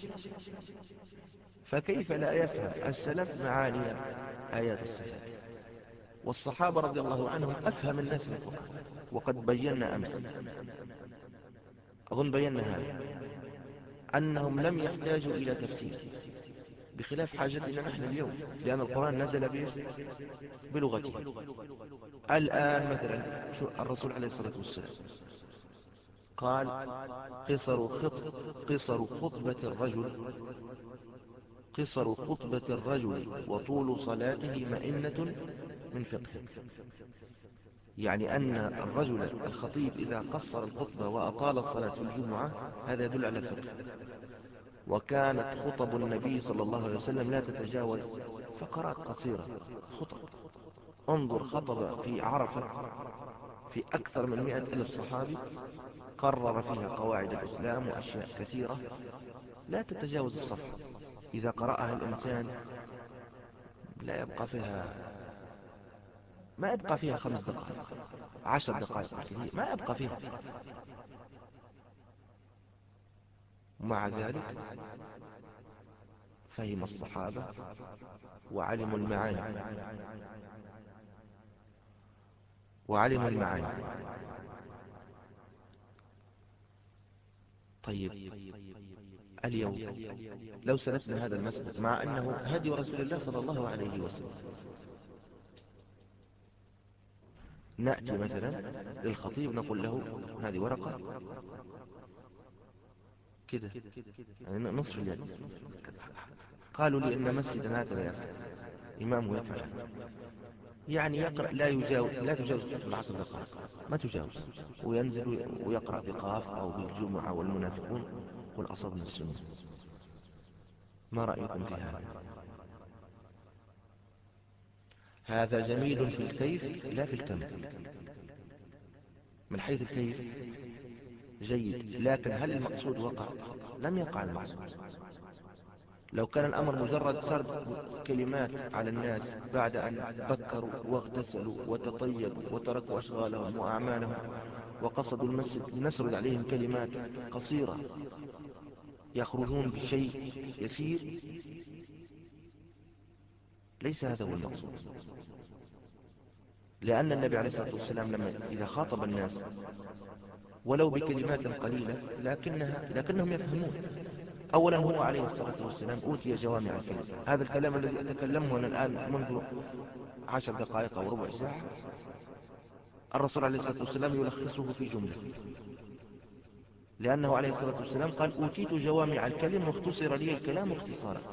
فكيف لا يفهم السلف معاني آيات الصفات؟ والصحابة رضي الله عنهم أفهم الناس من القرآن، وقد بينا أمس، أظن بينا هذا، أنهم لم يحتاجوا إلى تفسير، بخلاف حاجتنا نحن اليوم، لأن القرآن نزل به بلغته. الآن مثلا شو الرسول عليه الصلاة والسلام قال قصر خطب قصر خطبة الرجل قصر خطبة الرجل وطول صلاته مئنة من فقه، يعني أن الرجل الخطيب إذا قصر الخطبة وأطال الصلاة في الجمعة هذا يدل على الفقه. وكانت خطب النبي صلى الله عليه وسلم لا تتجاوز فقرات قصيرة خطب. انظر، خطب في عرفة في أكثر من مئة ألف صحابي، قرر فيها قواعد الإسلام وأشياء كثيرة لا تتجاوز الصفحة. إذا قرأها الإنسان لا يبقى فيها، ما يبقى فيها خمس دقائق عشر دقائق كثير، ما يبقى فيها. ومع ذلك فهم الصحابة وعلموا المعاني وعلموا المعاني طيب اليوم لو سلكنا هذا المسلك، مع أنه هدي رسول الله صلى الله عليه وسلم، نأتي مثلا للخطيب نقول له هذه ورقة كده يعني نصف اليد، قالوا لي إن مسجدا هكذا يفعل إمامه يفعل، يعني يقرأ لا يجاوز لا تجاوز العشر دقائق، ما تجاوز، وينزل ويقرأ بقاف أو بالجمعة والمنافقون قل أصبنا السنة. ما رأيكم في هذا؟ هذا جميل في الكيف لا في الكم. من حيث الكيف جيد، لكن هل المقصود وقع؟ لم يقع المقصود. لو كان الأمر مجرد سرد كلمات على الناس بعد أن ذكروا واغتسلوا وتطيبوا وتركوا أشغالهم وأعمالهم وقصدوا المسجد لنسرد عليهم كلمات قصيرة يخرجون بشيء يسير، ليس هذا هو المقصود. لأن النبي عليه الصلاة والسلام لما إذا خاطب الناس ولو بكلمات قليلة لكنها لكنهم يفهمون. أولا هو عليه الصلاة والسلام أوتي جوامع الكلم. هذا الكلام الذي أتكلمه أنا الآن منذ عشر دقائق أو ربع ساعة الرسول عليه الصلاة والسلام يلخصه في جملة، لأنه عليه الصلاة والسلام قال أوتيت جوامع الكلم واختصر لي الكلام اختصارا.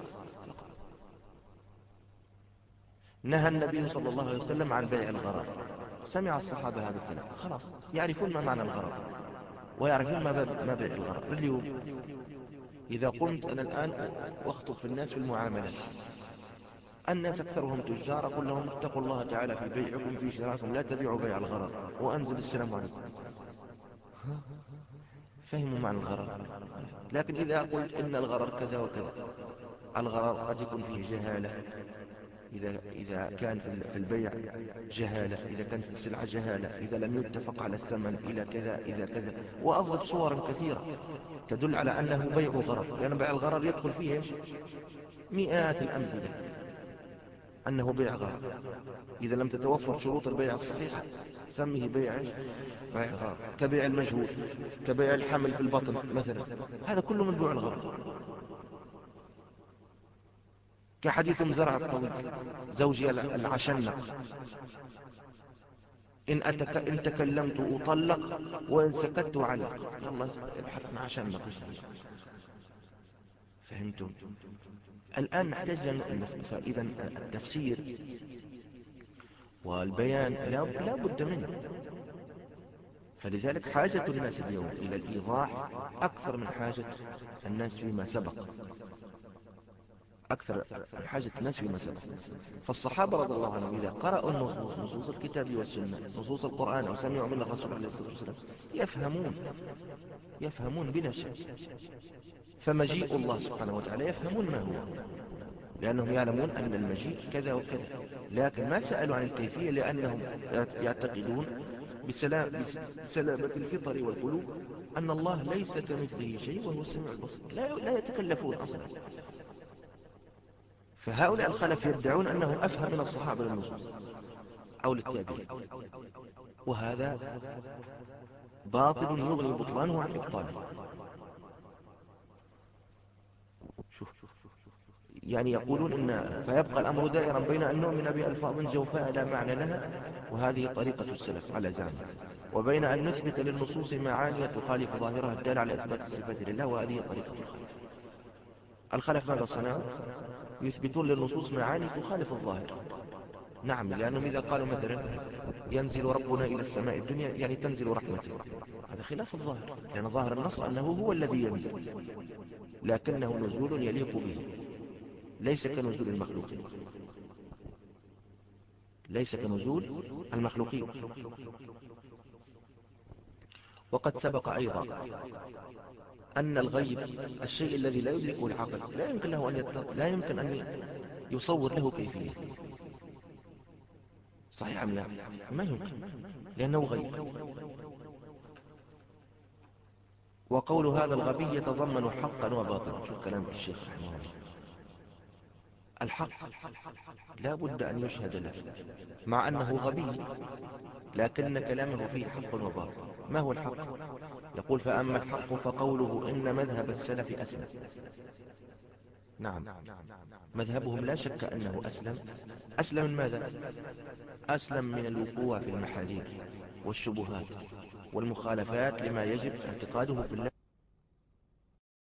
نهى النبي صلى الله عليه وسلم عن بيع الغرر. سمع الصحابة هذا الكلام، خلاص يعرفون ما معنى الغرر ويعرفون ما بيع الغرر. اليوم إذا قمت أنا الآن واخطب في الناس في المعاملات، الناس أكثرهم تجار، أقول لهم اتقوا الله تعالى في بيعكم في شراكم، لا تبيعوا بيع الغرر، وأنزل السلام عليكم. فهموا معنى الغرر. لكن إذا قلت إن الغرر كذا وكذا، الغرر قد يكون فيه جهالة، إذا, إذا كان في البيع جهالة، إذا كانت في السلعة جهالة، إذا لم يتفق على الثمن إلى كذا إذا كذا، وأضرب صور كثيرة تدل على أنه بيع غرر، لأن بيع الغرر يدخل فيه مئات الأمثلة أنه بيع غرر. إذا لم تتوفر شروط البيع الصحيحة سميه بيع بيع غرر، كبيع المجهول، كبيع الحمل في البطن مثلا، هذا كله من بيع الغرر. كحديث مزرعة الطويل، زوجي العشنق، إن, أتك... إن تكلمت أطلق وإن سكت علق. يلا ابحث عن عشنق. فهمتم؟ الآن نحتاج لأن... فإذا التفسير والبيان لا بد منه. فلذلك حاجة الناس اليوم إلى الإيضاح أكثر من حاجة الناس فيما سبق، أكثر حاجة الناس فيما سبق. فالصحابة رضي الله عنهم إذا قرأوا النصوص، نصوص الكتاب والسنة، نصوص القرآن، أو سمعوا من الرسول عليه الصلاة والسلام، يفهمون يفهمون بلا شك. فمجيء الله سبحانه وتعالى يفهمون ما هو، لأنهم يعلمون أن المجيء كذا وكذا، لكن ما سألوا عن الكيفية لأنهم يعتقدون بسلامة الفطر والقلوب أن الله ليس كمثله شيء وهو السميع البصير، لا, لا يتكلفون أصلا. فهؤلاء الخلف يدعون أنهم أفهم من الصحابة للنصوص أو للتابعين، وهذا باطل يغني بطلانه عن إبطاله. شوف يعني يقولون إن فيبقى الأمر دائرا بين أن نؤمن بألفاظ جوفاء لا معنى لها، وهذه طريقة السلف على زعمه، وبين أن نثبت للنصوص معاني تخالف ظاهرها الدالة على إثبات الصفات لله، وهذه طريقة الخلف. الخلف ماذا صنعوا؟ يثبتون للنصوص معاني تخالف الظاهر. نعم، لأنهم إذا قالوا مثلا ينزل ربنا إلى السماء الدنيا يعني تنزل رحمته، هذا خلاف الظاهر، لأن ظاهر النص أنه هو الذي ينزل، لكنه نزول يليق به، ليس كنزول المخلوقين، ليس كنزول المخلوقين. وقد سبق أيضا أن الغيب الشيء الذي لا يدركه العقل لا يمكن له أن يت... لا يمكن أن يصور له كيفية. صحيح أم لا؟ ما يمكن، لأنه غيب. وقول هذا الغبي يتضمن حقا وباطلا. شوف كلام الشيخ رحمه الله. الحق لا بد أن يشهد له مع أنه غبي، لكن كلامه فيه حق وباطل. ما هو الحق؟ يقول فأما الحق فقوله إن مذهب السلف أسلم. نعم، مذهبهم لا شك أنه أسلم. أسلم من ماذا؟ أسلم من الوقوع في المحاذير والشبهات والمخالفات لما يجب اعتقاده في الله